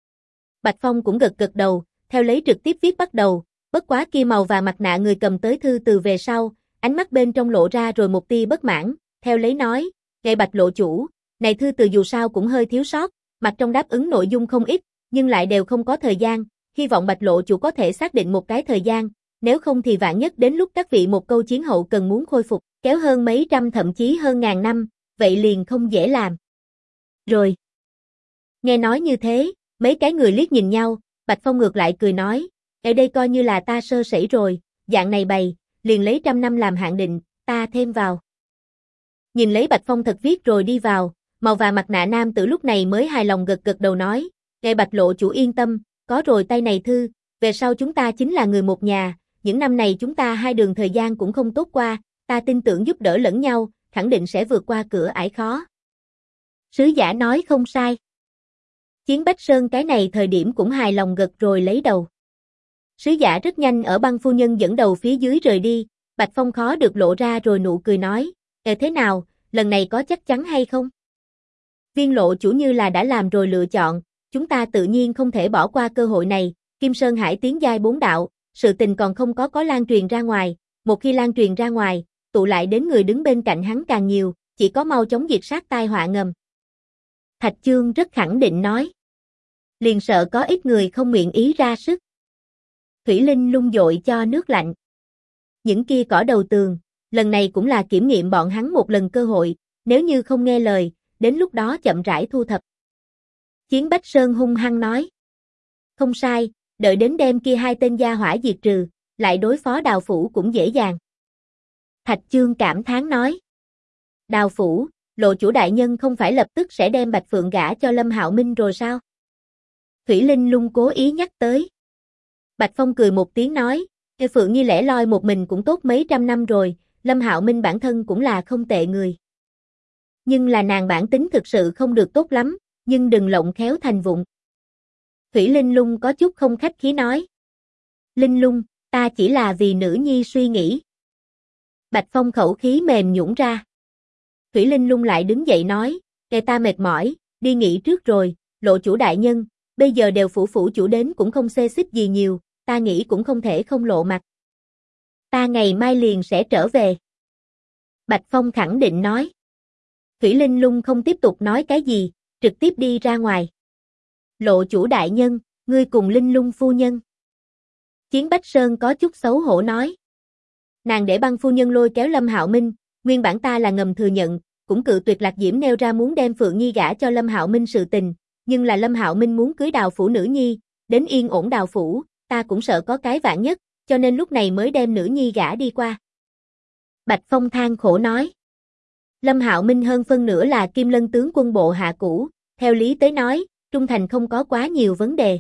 A: Bạch Phong cũng gật gật đầu, theo lấy trực tiếp viết bắt đầu, bất quá kia màu vàng mặt nạ người cầm tới thư từ về sau, ánh mắt bên trong lộ ra rồi một tia bất mãn, theo lấy nói, Bạch Lộ chủ, này thư từ dù sao cũng hơi thiếu sót, mặt trong đáp ứng nội dung không ít, nhưng lại đều không có thời gian, hy vọng Bạch Lộ chủ có thể xác định một cái thời gian, nếu không thì vạn nhất đến lúc các vị một câu chiến hậu cần muốn khôi phục, kéo hơn mấy trăm thậm chí hơn ngàn năm, vậy liền không dễ làm. Rồi. Nghe nói như thế, mấy cái người liếc nhìn nhau, Bạch Phong ngược lại cười nói, ở đây coi như là ta sơ sẩy rồi, dạng này bày, liền lấy 100 năm làm hạn định, ta thêm vào. Nhìn lấy Bạch Phong thật viết rồi đi vào, màu vàng mặt nạ nam tử lúc này mới hài lòng gật gật đầu nói, Bạch Lộ chủ yên tâm, có rồi tay này thư, về sau chúng ta chính là người một nhà, những năm này chúng ta hai đường thời gian cũng không tốt qua, ta tin tưởng giúp đỡ lẫn nhau, khẳng định sẽ vượt qua cửa ải khó. Sứ giả nói không sai. Chiến Bách Sơn cái này thời điểm cũng hài lòng gật rồi lấy đầu. Sứ giả rất nhanh ở Băng phu nhân dẫn đầu phía dưới rời đi, Bạch Phong khó được lộ ra rồi nụ cười nói, thế nào, lần này có chắc chắn hay không? Viên Lộ chủ như là đã làm rồi lựa chọn, chúng ta tự nhiên không thể bỏ qua cơ hội này, Kim Sơn Hải tiến giai 4 đạo, sự tình còn không có lan truyền ra ngoài, một khi lan truyền ra ngoài, tụ lại đến người đứng bên cạnh hắn càng nhiều, chỉ có mau chóng diệt sát tai họa ngầm. Thạch Chương rất khẳng định nói. Liền sợ có ít người không nguyện ý ra sức. Thủy Linh Lung dội cho nước lạnh. Những kia cỏ đầu tường, lần này cũng là kiểm nghiệm bọn hắn một lần cơ hội, nếu như không nghe lời, đến lúc đó chậm rãi thu thập. Chiến Bách Sơn hung hăng nói. Không sai, đợi đến đêm kia hai tên gia hỏa diệt trừ, lại đối phó Đào Phủ cũng dễ dàng. Thạch Chương cảm thán nói. Đào Phủ, Lộ chủ đại nhân không phải lập tức sẽ đem Bạch Phượng gả cho Lâm Hạo Minh rồi sao? Thủy Linh Lung cố ý nhắc tới. Bạch Phong cười một tiếng nói, Phượng Nhi lẻ loi một mình cũng tốt mấy trăm năm rồi, Lâm Hạo Minh bản thân cũng là không tệ người. Nhưng là nàng bản tính thực sự không được tốt lắm, nhưng đừng lộng khéo thành vụng. Thủy Linh Lung có chút không khách khí nói. Linh Lung, Ta chỉ là vì nữ nhi suy nghĩ. Bạch Phong khẩu khí mềm nhũn ra. Thủy Linh Lung lại đứng dậy nói, kệ ta mệt mỏi, đi nghỉ trước rồi, Lộ chủ đại nhân, bây giờ đều phủ chủ đến cũng không xê xích gì nhiều, ta nghĩ cũng không thể không lộ mặt. Ta ngày mai liền sẽ trở về. Bạch Phong khẳng định nói. Thủy Linh Lung không tiếp tục nói cái gì, trực tiếp đi ra ngoài. Lộ chủ đại nhân, ngươi cùng Linh Lung phu nhân. Chiến Bách Sơn có chút xấu hổ nói. Nàng để Băng phu nhân lôi kéo Lâm Hạo Minh, nguyên bản ta là ngầm thừa nhận, cũng cự tuyệt Lạc Diễm nêu ra muốn đem Phượng Nhi gả cho Lâm Hạo Minh sự tình, nhưng là Lâm Hạo Minh muốn cưới Đào phủ nữ nhi, đến yên ổn Đào phủ, ta cũng sợ có cái vạn nhất, cho nên lúc này mới đem nữ nhi gả đi qua. Bạch Phong than khổ nói. Lâm Hạo Minh hơn phân nửa là Kim Lân tướng quân bộ hạ cũ, theo lý tới nói, trung thành không có quá nhiều vấn đề.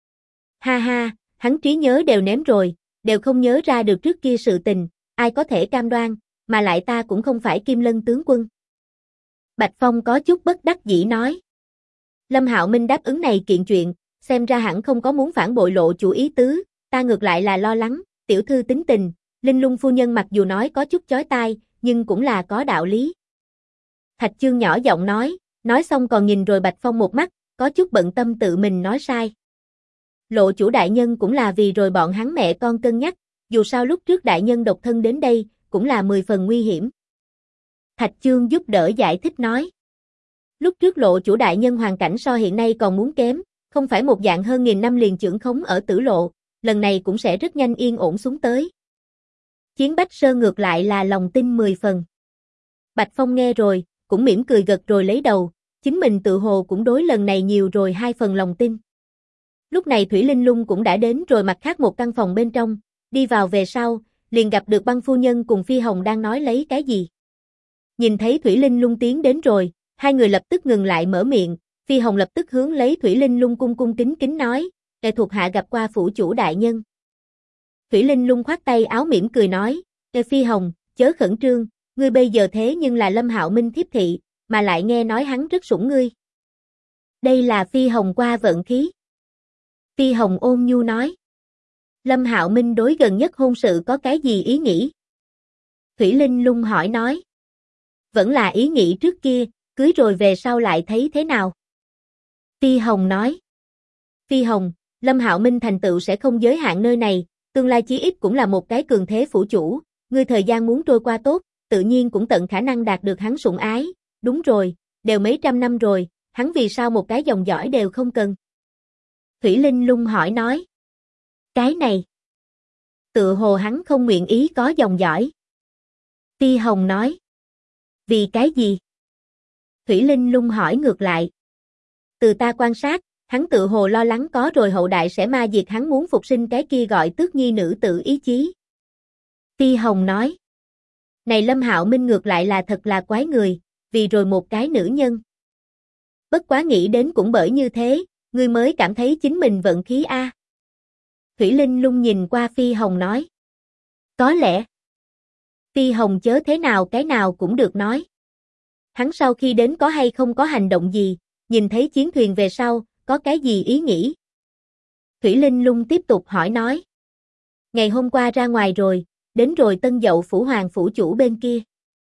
A: Ha ha, hắn trí nhớ đều ném rồi, đều không nhớ ra được trước kia sự tình, ai có thể cam đoan, mà lại ta cũng không phải Kim Lân tướng quân. Bạch Phong có chút bất đắc dĩ nói. Lâm Hạo Minh đáp ứng này kiện chuyện, xem ra hẳn không có muốn phản bội Lộ chủ ý tứ, ta ngược lại là lo lắng, tiểu thư tính tình, Linh Lung phu nhân mặc dù nói có chút chói tai, nhưng cũng là có đạo lý. Thạch Chương nhỏ giọng nói xong còn nhìn rồi Bạch Phong một mắt, có chút bận tâm tự mình nói sai. Lộ chủ đại nhân cũng là vì rồi bọn hắn mẹ con cân nhắc, dù sao lúc trước đại nhân độc thân đến đây, cũng là 10 phần nguy hiểm. Thạch Chương giúp đỡ giải thích nói. Lúc trước Lộ chủ đại nhân hoàn cảnh so hiện nay còn muốn kém, không phải một dạng hơn 1000 năm liền trưởng khống ở Tử Lộ, lần này cũng sẽ rất nhanh yên ổn xuống tới. Chiến Bách Sơn ngược lại là lòng tin 10 phần. Bạch Phong nghe rồi, cũng mỉm cười gật rồi lấy đầu, chính mình tự hồ cũng đối lần này nhiều rồi 2 phần lòng tin. Lúc này Thủy Linh Lung cũng đã đến rồi mặt khác một căn phòng bên trong, đi vào về sau, liền gặp được Băng phu nhân cùng Phi Hồng đang nói lấy cái gì. Nhìn thấy Thủy Linh Lung tiến đến rồi, hai người lập tức ngừng lại mở miệng, Phi Hồng lập tức hướng lấy Thủy Linh Lung cung cung kính kính nói, "Đệ thuộc hạ gặp qua phủ chủ đại nhân." Thủy Linh Lung khoát tay áo mỉm cười nói, Phi Hồng, chớ khẩn trương, ngươi bây giờ thế nhưng là Lâm Hạo Minh thiếp thị, mà lại nghe nói hắn rất sủng ngươi." Đây là Phi Hồng qua vận khí. Phi Hồng ôn nhu nói. Lâm Hạo Minh đối gần nhất hôn sự có cái gì ý nghĩ? Thủy Linh Lung hỏi nói. Vẫn là ý nghĩ trước kia, cưới rồi về sau lại thấy thế nào? Phi Hồng nói. Phi Hồng, Lâm Hạo Minh thành tựu sẽ không giới hạn nơi này, tương lai chí ít cũng là một cái cường thế phủ chủ, ngươi thời gian muốn trôi qua tốt, tự nhiên cũng tận khả năng đạt được hắn sủng ái, đúng rồi, đều mấy trăm năm rồi, hắn vì sao một cái dòng dõi đều không cần? Thủy Linh Lung hỏi nói. Cái này. Tựa hồ hắn không nguyện ý có dòng dõi. Phi Hồng nói. Vì cái gì? Thủy Linh Lung hỏi ngược lại. Từ ta quan sát, hắn tự hồ lo lắng có rồi hậu đại sẽ ma diệt hắn muốn phục sinh cái kia gọi tước nhi nữ tự ý chí. Phi Hồng nói. Này Lâm Hạo Minh ngược lại là thật là quái người, vì rồi một cái nữ nhân. Bất quá nghĩ đến cũng bởi như thế, ngươi mới cảm thấy chính mình vận khí a. Thủy Linh Lung nhìn qua Phi Hồng nói. Có lẽ. Phi Hồng chớ thế nào cái nào cũng được nói. Hắn sau khi đến có hay không có hành động gì, nhìn thấy chiến thuyền về sau, có cái gì ý nghĩ? Thủy Linh Lung tiếp tục hỏi nói. Ngày hôm qua ra ngoài rồi, đến rồi Tân Dậu phủ hoàng phủ chủ bên kia.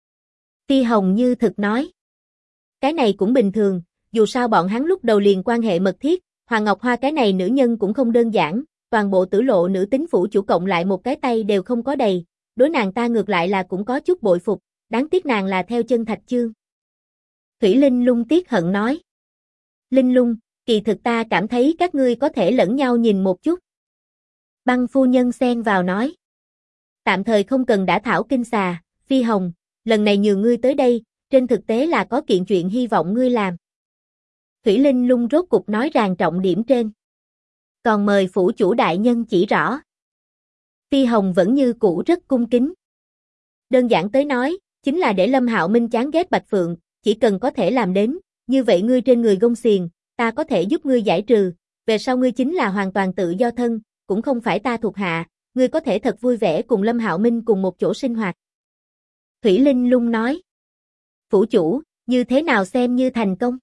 A: Phi Hồng như thực nói. Cái này cũng bình thường, dù sao bọn hắn lúc đầu liền quan hệ mật thiết, Hoàng Ngọc Hoa cái này nữ nhân cũng không đơn giản, toàn bộ Tử Lộ nữ tính phủ chủ cộng lại một cái tay đều không có đầy, đối nàng ta ngược lại là cũng có chút bội phục, đáng tiếc nàng là theo chân Thạch Chương. Thủy Linh Lung tiếc hận nói. Linh Lung, kỳ thực ta cảm thấy các ngươi có thể lẫn nhau nhìn một chút. Băng phu nhân xen vào nói. Tạm thời không cần đã thảo kinh xà, Phi Hồng, lần này nhường ngươi tới đây, trên thực tế là có kiện chuyện hy vọng ngươi làm. Thủy Linh Lung rốt cục nói ràng trọng điểm trên. Còn mời phủ chủ đại nhân chỉ rõ. Phi Hồng vẫn như cũ rất cung kính. Đơn giản tới nói, chính là để Lâm Hạo Minh chán ghét Bạch Phượng, chỉ cần có thể làm đến, như vậy ngươi trên người gông xiềng, ta có thể giúp ngươi giải trừ, về sau ngươi chính là hoàn toàn tự do thân, cũng không phải ta thuộc hạ, ngươi có thể thật vui vẻ cùng Lâm Hạo Minh cùng một chỗ sinh hoạt. Thủy Linh Lung nói. Phủ chủ, như thế nào xem như thành công?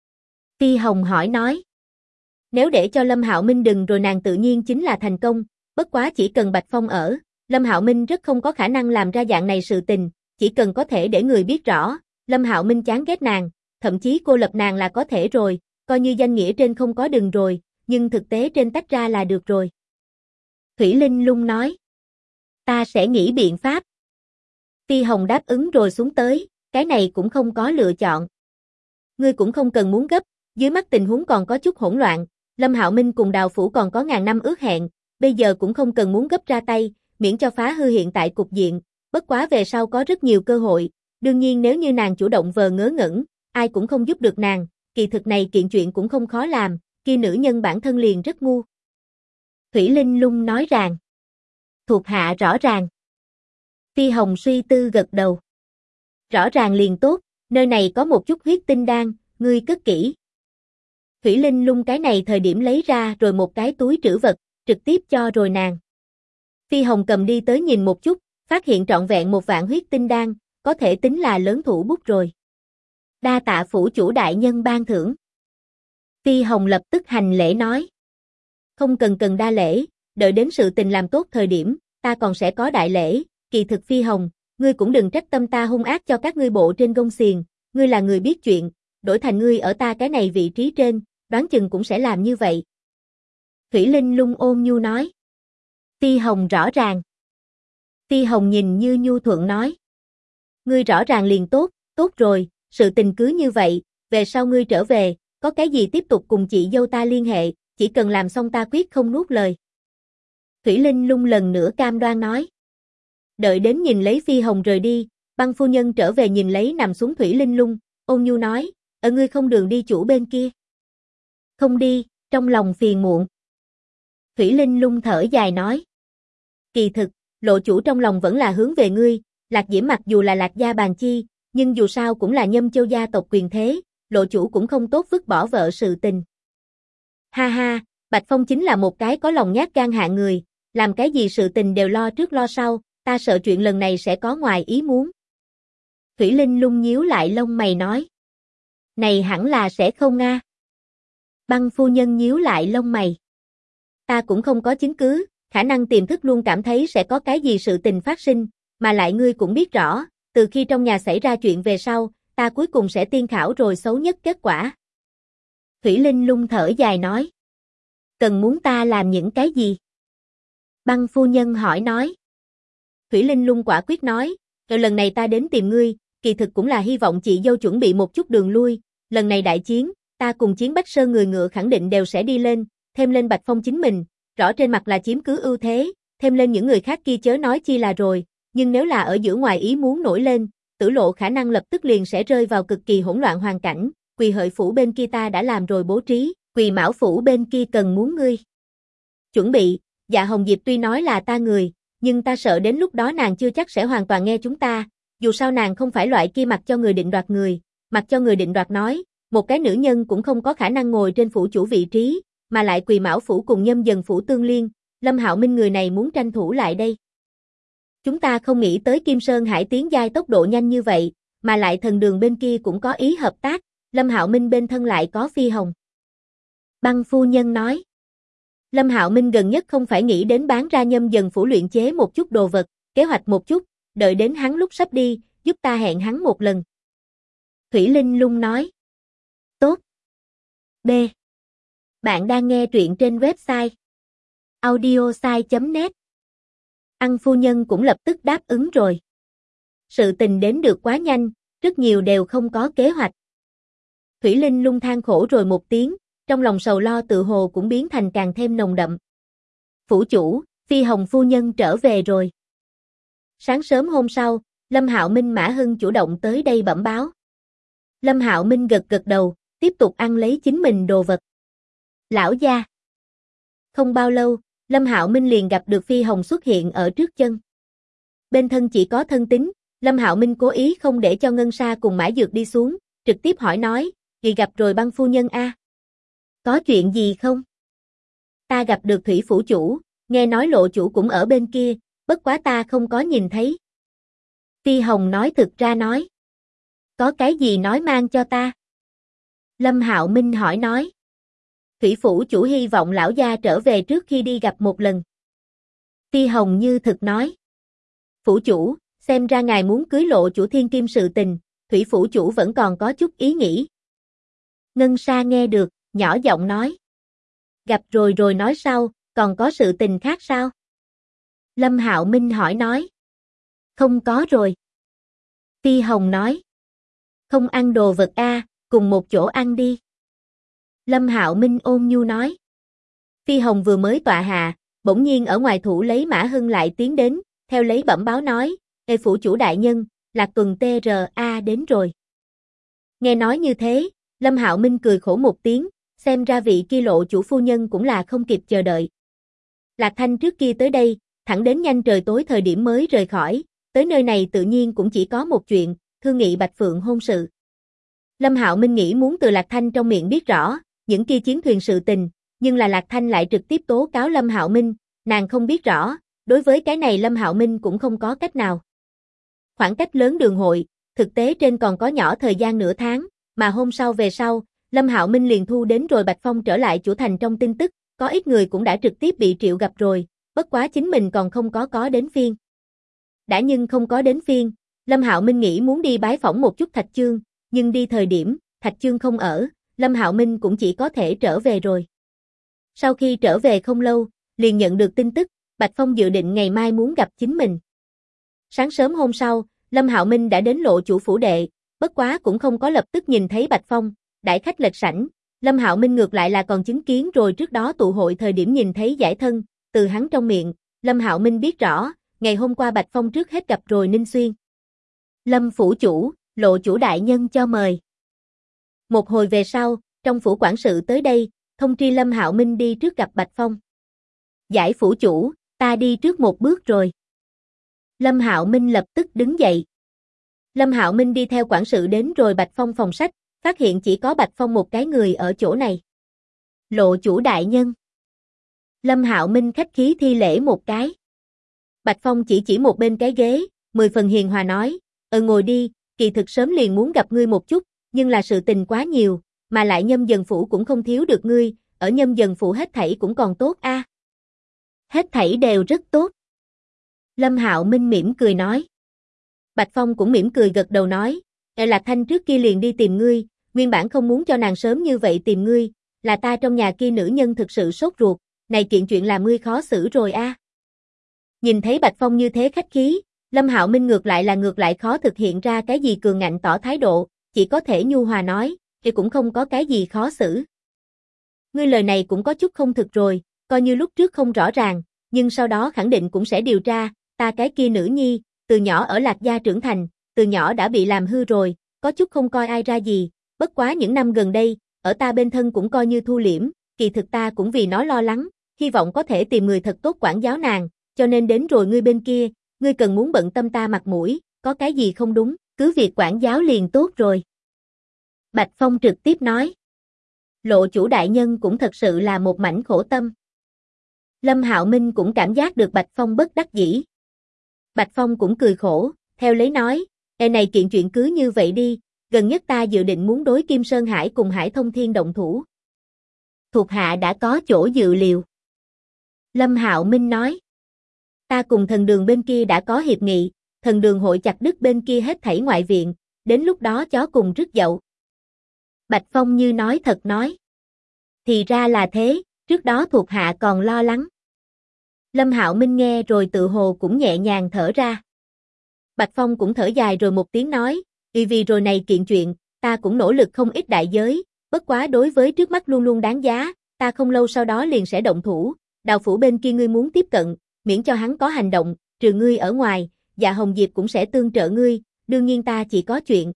A: Phi Hồng hỏi nói. Nếu để cho Lâm Hạo Minh đừng rồi nàng tự nhiên chính là thành công, bất quá chỉ cần Bạch Phong ở, Lâm Hạo Minh rất không có khả năng làm ra dạng này sự tình, chỉ cần có thể để người biết rõ, Lâm Hạo Minh chán ghét nàng, thậm chí cô lập nàng là có thể rồi, coi như danh nghĩa trên không có đừng rồi, nhưng thực tế trên tách ra là được rồi. Thủy Linh Lung nói, ta sẽ nghĩ biện pháp. Phi Hồng đáp ứng rồi xuống tới, cái này cũng không có lựa chọn. Ngươi cũng không cần muốn gấp, dưới mắt tình huống còn có chút hỗn loạn, Lâm Hạo Minh cùng Đào Phủ còn có ngàn năm ước hẹn, bây giờ cũng không cần muốn gấp ra tay, miễn cho phá hư hiện tại cục diện, bất quá về sau có rất nhiều cơ hội, đương nhiên nếu như nàng chủ động vờ ngớ ngẩn, ai cũng không giúp được nàng, kỳ thực này kiện chuyện cũng không khó làm, kia nữ nhân bản thân liền rất ngu. Thủy Linh Lung nói rằng, thuộc hạ rõ ràng. Phi Hồng suy tư gật đầu. Rõ ràng liền tốt, nơi này có một chút huyết tinh đan, ngươi cất kỹ. Thủy Linh Lung cái này thời điểm lấy ra rồi một cái túi trữ vật, trực tiếp cho rồi nàng. Phi Hồng cầm đi tới nhìn một chút, phát hiện trọn vẹn 1.000 huyết tinh đan, có thể tính là lớn thủ bút rồi. Đa tạ phủ chủ đại nhân ban thưởng. Phi Hồng lập tức hành lễ nói. Không cần đa lễ, đợi đến sự tình làm tốt thời điểm, ta còn sẽ có đại lễ, kỳ thực Phi Hồng, ngươi cũng đừng trách tâm ta hung ác cho các ngươi bộ trên gông xiềng, ngươi là người biết chuyện, đổi thành ngươi ở ta cái này vị trí trên, đoán chừng cũng sẽ làm như vậy. Thủy Linh Lung ôn nhu nói. Phi Hồng rõ ràng. Phi Hồng nhìn như nhu thuận nói. Ngươi rõ ràng liền tốt, tốt rồi, sự tình cứ như vậy, về sau ngươi trở về, có cái gì tiếp tục cùng chị dâu ta liên hệ, chỉ cần làm xong ta quyết không nuốt lời. Thủy Linh Lung lần nữa cam đoan nói. Đợi đến nhìn lấy Phi Hồng rời đi, Băng phu nhân trở về nhìn lấy nằm xuống Thủy Linh Lung, ôn nhu nói, ở ngươi không đường đi chủ bên kia. Không đi, trong lòng phiền muộn. Thủy Linh Lung thở dài nói. Kỳ thực, lộ chủ trong lòng vẫn là hướng về ngươi, Lạc Diễm mặc dù là Lạc gia bàn chi, nhưng dù sao cũng là Nhâm Châu gia tộc quyền thế, lộ chủ cũng không tốt vứt bỏ vợ sự tình. Ha ha, Bạch Phong chính là một cái có lòng nhát gan hạng người, làm cái gì sự tình đều lo trước lo sau, ta sợ chuyện lần này sẽ có ngoài ý muốn. Thủy Linh Lung nhíu lại lông mày nói. Này hẳn là sẽ không nga. Băng phu nhân nhíu lại lông mày. Ta cũng không có chứng cứ, khả năng tiềm thức luôn cảm thấy sẽ có cái gì sự tình phát sinh, mà lại ngươi cũng biết rõ, từ khi trong nhà xảy ra chuyện về sau, ta cuối cùng sẽ tiên khảo rồi xấu nhất kết quả. Thủy Linh Lung thở dài nói. Cần muốn ta làm những cái gì? Băng phu nhân hỏi nói. Thủy Linh Lung quả quyết nói, rồi lần này ta đến tìm ngươi, kỳ thực cũng là hy vọng chị dâu chuẩn bị một chút đường lui, lần này đại chiến, ta cùng Chiến Bách Sơn người ngựa khẳng định đều sẽ đi lên, thêm lên Bạch Phong chính mình, rõ trên mặt là chiếm cứ ưu thế, thêm lên những người khác kia chớ nói chi là rồi, nhưng nếu là ở giữa ngoài ý muốn nổi lên, Tử Lộ khả năng lập tức liền sẽ rơi vào cực kỳ hỗn loạn hoàn cảnh, Quỳ Hợi phủ bên kia ta đã làm rồi bố trí, Quỳ Mão phủ bên kia cần muốn ngươi chuẩn bị. Dạ Hồng Diệp tuy nói là ta người, nhưng ta sợ đến lúc đó nàng chưa chắc sẽ hoàn toàn nghe chúng ta, dù sao nàng không phải loại kia mặc cho người định đoạt người, mặc cho người định đoạt nói, một cái nữ nhân cũng không có khả năng ngồi trên phủ chủ vị trí, mà lại Quỳ Mão phủ cùng Nhâm Dần phủ tương liên, Lâm Hạo Minh người này muốn tranh thủ lại đây. Chúng ta không nghĩ tới Kim Sơn Hải tiến giai tốc độ nhanh như vậy, mà lại thần đường bên kia cũng có ý hợp tác, Lâm Hạo Minh bên thân lại có Phi Hồng. Băng phu nhân nói. Lâm Hạo Minh gần nhất không phải nghĩ đến bán ra Nhâm Dần phủ luyện chế một chút đồ vật, kế hoạch một chút, đợi đến hắn lúc sắp đi, giúp ta hẹn hắn một lần. Thủy Linh Lung nói. Tốt. B. Bạn đang nghe truyện trên website audiosai.net. Ân phu nhân cũng lập tức đáp ứng rồi. Sự tình đến được quá nhanh, rất nhiều đều không có kế hoạch. Thủy Linh Lung than khổ rồi một tiếng, trong lòng sầu lo tự hồ cũng biến thành càng thêm nồng đậm. Phủ chủ, Phi Hồng phu nhân trở về rồi. Sáng sớm hôm sau, Lâm Hạo Minh Mã Hưng chủ động tới đây bẩm báo. Lâm Hạo Minh gật gật đầu, tiếp tục ăn lấy chính mình đồ vật. Lão gia. Không bao lâu, Lâm Hạo Minh liền gặp được Phi Hồng xuất hiện ở trước chân. Bên thân chỉ có thân tín, Lâm Hạo Minh cố ý không để cho Ngân Sa cùng Mã Dược đi xuống, trực tiếp hỏi nói, "Gì gặp rồi Băng phu nhân a? Có chuyện gì không?" "Ta gặp được Thủy phủ chủ, nghe nói Lộ chủ cũng ở bên kia, bất quá ta không có nhìn thấy." Phi Hồng nói thực ra nói. "Có cái gì nói mang cho ta?" Lâm Hạo Minh hỏi nói. "Thủy phủ chủ hy vọng lão gia trở về trước khi đi gặp một lần." Phi Hồng như thực nói. Phủ chủ, xem ra ngài muốn cưới Lộ chủ thiên kim sự tình, Thủy phủ chủ vẫn còn có chút ý nghĩ. Ngân Sa nghe được, nhỏ giọng nói. Gặp rồi nói sau, còn có sự tình khác sao? Lâm Hạo Minh hỏi nói. Không có rồi. Phi Hồng nói. Không ăn đồ vật a, cùng một chỗ ăn đi. Lâm Hạo Minh ôn nhu nói. Phi Hồng vừa mới tọa hạ, bỗng nhiên ở ngoài thủ lấy Mã Hưng lại tiến đến, theo lấy bẩm báo nói, Ê phủ chủ đại nhân, Lạc Tuần TRA đến rồi. Nghe nói như thế, Lâm Hạo Minh cười khổ một tiếng, xem ra vị kia Lộ chủ phu nhân cũng là không kịp chờ đợi. Lạc Thanh trước kia tới đây, thẳng đến nhanh trời tối thời điểm mới rời khỏi, tới nơi này tự nhiên cũng chỉ có một chuyện, thương nghị Bạch Phượng hôn sự. Lâm Hạo Minh nghĩ muốn từ Lạc Thanh trong miệng biết rõ, những kia chiến thuyền sự tình, nhưng là Lạc Thanh lại trực tiếp tố cáo Lâm Hạo Minh, nàng không biết rõ, đối với cái này Lâm Hạo Minh cũng không có cách nào. Khoảng cách lớn đường hội, thực tế trên còn có nhỏ thời gian nửa tháng, mà hôm sau về sau, Lâm Hạo Minh liền thu đến rồi Bạch Phong trở lại chủ thành trong tin tức, có ít người cũng đã trực tiếp bị triệu gặp rồi, bất quá chính mình còn không có đến phiên. Đã nhưng không có đến phiên, Lâm Hạo Minh nghĩ muốn đi bái phỏng một chút Thạch Chương, nhưng đi thời điểm, Thạch Chương không ở, Lâm Hạo Minh cũng chỉ có thể trở về rồi. Sau khi trở về không lâu, liền nhận được tin tức, Bạch Phong dự định ngày mai muốn gặp chính mình. Sáng sớm hôm sau, Lâm Hạo Minh đã đến Lộ chủ phủ đệ, bất quá cũng không có lập tức nhìn thấy Bạch Phong, đãi khách lệch sảnh, Lâm Hạo Minh ngược lại là còn chứng kiến rồi trước đó tụ hội thời điểm nhìn thấy giải thân, từ hắn trong miệng, Lâm Hạo Minh biết rõ, ngày hôm qua Bạch Phong trước hết gặp rồi Ninh Xuyên. Lâm phủ chủ, Lộ chủ đại nhân cho mời. Một hồi về sau, trong phủ quản sự tới đây, thông tri Lâm Hạo Minh đi trước gặp Bạch Phong. Giải phủ chủ, ta đi trước một bước rồi. Lâm Hạo Minh lập tức đứng dậy. Lâm Hạo Minh đi theo quản sự đến rồi Bạch Phong phòng sách, phát hiện chỉ có Bạch Phong một cái người ở chỗ này. Lộ chủ đại nhân. Lâm Hạo Minh khách khí thi lễ một cái. Bạch Phong chỉ một bên cái ghế, 10 phần hiền hòa nói, ngồi đi, kỳ thực sớm liền muốn gặp ngươi một chút, nhưng là sự tình quá nhiều, mà lại Nhâm Dần phủ cũng không thiếu được ngươi, ở Nhâm Dần phủ hết thảy cũng còn tốt a. Hết thảy đều rất tốt. Lâm Hạo Minh mỉm cười nói. Bạch Phong cũng mỉm cười gật đầu nói, Lạc Thanh trước kia liền đi tìm ngươi, nguyên bản không muốn cho nàng sớm như vậy tìm ngươi, là ta trong nhà kia nữ nhân thực sự sốt ruột, này kiện chuyện làm ngươi khó xử rồi a. Nhìn thấy Bạch Phong như thế khách khí, Lâm Hạo Minh ngược lại khó thực hiện ra cái gì cường ngạnh tỏ thái độ, chỉ có thể nhu hòa nói, thì cũng không có cái gì khó xử. Ngươi lời này cũng có chút không thực rồi, coi như lúc trước không rõ ràng, nhưng sau đó khẳng định cũng sẽ điều tra, ta cái kia nữ nhi, từ nhỏ ở Lạc gia trưởng thành, từ nhỏ đã bị làm hư rồi, có chút không coi ai ra gì, bất quá những năm gần đây, ở ta bên thân cũng coi như thu liễm, kỳ thực ta cũng vì nó lo lắng, hy vọng có thể tìm người thật tốt quản giáo nàng, cho nên đến rồi ngươi bên kia, ngươi cần muốn bận tâm ta mặt mũi, có cái gì không đúng, cứ việc quản giáo liền tốt rồi. Bạch Phong trực tiếp nói. Lộ chủ đại nhân cũng thật sự là một mảnh khổ tâm. Lâm Hạo Minh cũng cảm giác được Bạch Phong bất đắc dĩ. Bạch Phong cũng cười khổ, theo lấy nói, này kiện chuyện cứ như vậy đi, gần nhất ta dự định muốn đối Kim Sơn Hải cùng Hải Thông Thiên động thủ. Thuộc hạ đã có chỗ dự liệu. Lâm Hạo Minh nói, ta cùng thần đường bên kia đã có hiệp nghị, thần đường hội chặt đứt bên kia hết thảy ngoại viện, đến lúc đó chó cùng rước dậu. Bạch Phong như nói thật nói. Thì ra là thế, trước đó thuộc hạ còn lo lắng. Lâm Hạo Minh nghe rồi tự hồ cũng nhẹ nhàng thở ra. Bạch Phong cũng thở dài rồi một tiếng nói, vì rồi này kiện chuyện, ta cũng nỗ lực không ít đại giới, bất quá đối với trước mắt luôn luôn đáng giá, ta không lâu sau đó liền sẽ động thủ, Đào phủ bên kia ngươi muốn tiếp cận, miễn cho hắn có hành động, trừ ngươi ở ngoài, Dạ Hồng Diệp cũng sẽ tương trợ ngươi, đương nhiên ta chỉ có chuyện.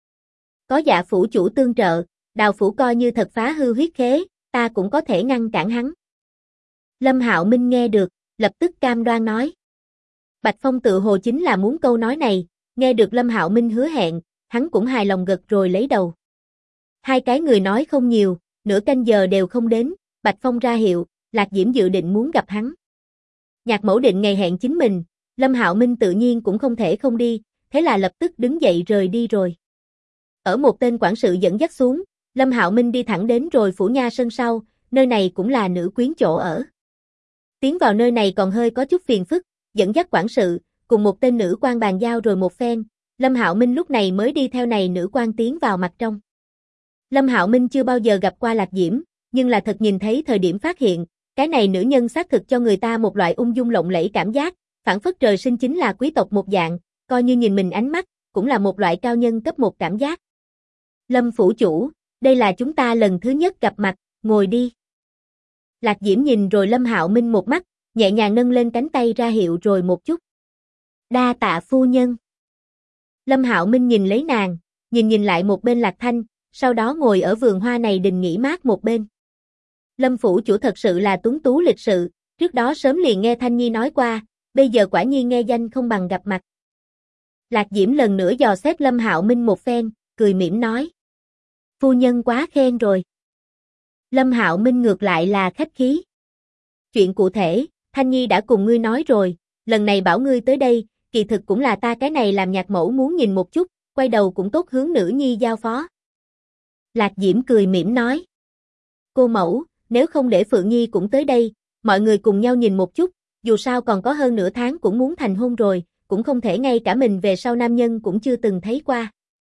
A: Có Dạ phủ chủ tương trợ, Đào phủ coi như thật phá hư huyết khế, ta cũng có thể ngăn cản hắn. Lâm Hạo Minh nghe được, lập tức cam đoan nói. Bạch Phong tự hồ chính là muốn câu nói này, nghe được Lâm Hạo Minh hứa hẹn, hắn cũng hài lòng gật rồi lấy đầu. Hai cái người nói không nhiều, nửa canh giờ đều không đến, Bạch Phong ra hiệu, Lạc Diễm dự định muốn gặp hắn. Nhạc Mẫu định ngày hẹn chính mình, Lâm Hạo Minh tự nhiên cũng không thể không đi, thế là lập tức đứng dậy rời đi rồi. Ở một tên quản sự dẫn dắt xuống, Lâm Hạo Minh đi thẳng đến rồi phủ nha sân sau, nơi này cũng là nữ quyến chỗ ở. Tiến vào nơi này còn hơi có chút phiền phức, dẫn dắt quản sự, cùng một tên nữ quan bàn giao rồi một phen, Lâm Hạo Minh lúc này mới đi theo này nữ quan tiến vào mặt trong. Lâm Hạo Minh chưa bao giờ gặp qua Lạc Diễm, nhưng là thật nhìn thấy thời điểm phát hiện, cái này nữ nhân xác thực cho người ta một loại ung dung lộng lẫy cảm giác, phảng phất trời sinh chính là quý tộc một dạng, coi như nhìn mình ánh mắt, cũng là một loại cao nhân cấp một cảm giác. Lâm phủ chủ, đây là chúng ta lần thứ nhất gặp mặt, ngồi đi. Lạc Diễm nhìn rồi Lâm Hạo Minh một mắt, nhẹ nhàng nâng lên cánh tay ra hiệu rồi một chút. Đa tạ phu nhân. Lâm Hạo Minh nhìn lấy nàng, nhìn lại một bên Lạc Thanh, sau đó ngồi ở vườn hoa này đình nghỉ mát một bên. Lâm phủ chủ thật sự là tuấn tú lịch sự, trước đó sớm liền nghe Thanh Nhi nói qua, bây giờ quả nhiên nghe danh không bằng gặp mặt. Lạc Diễm lần nữa dò xét Lâm Hạo Minh một phen, cười mỉm nói. Phu nhân quá khen rồi. Lâm Hạo Minh ngược lại là khách khí. Chuyện cụ thể, Thanh Nhi đã cùng ngươi nói rồi, lần này bảo ngươi tới đây, kỳ thực cũng là ta cái này làm nhạc mẫu muốn nhìn một chút, quay đầu cũng tốt hướng nữ nhi giao phó. Lạc Diễm cười mỉm nói. Cô mẫu, nếu không để Phượng Nhi cũng tới đây, mọi người cùng nhau nhìn một chút, dù sao còn có hơn nửa tháng cũng muốn thành hôn rồi, cũng không thể ngay cả mình về sau nam nhân cũng chưa từng thấy qua.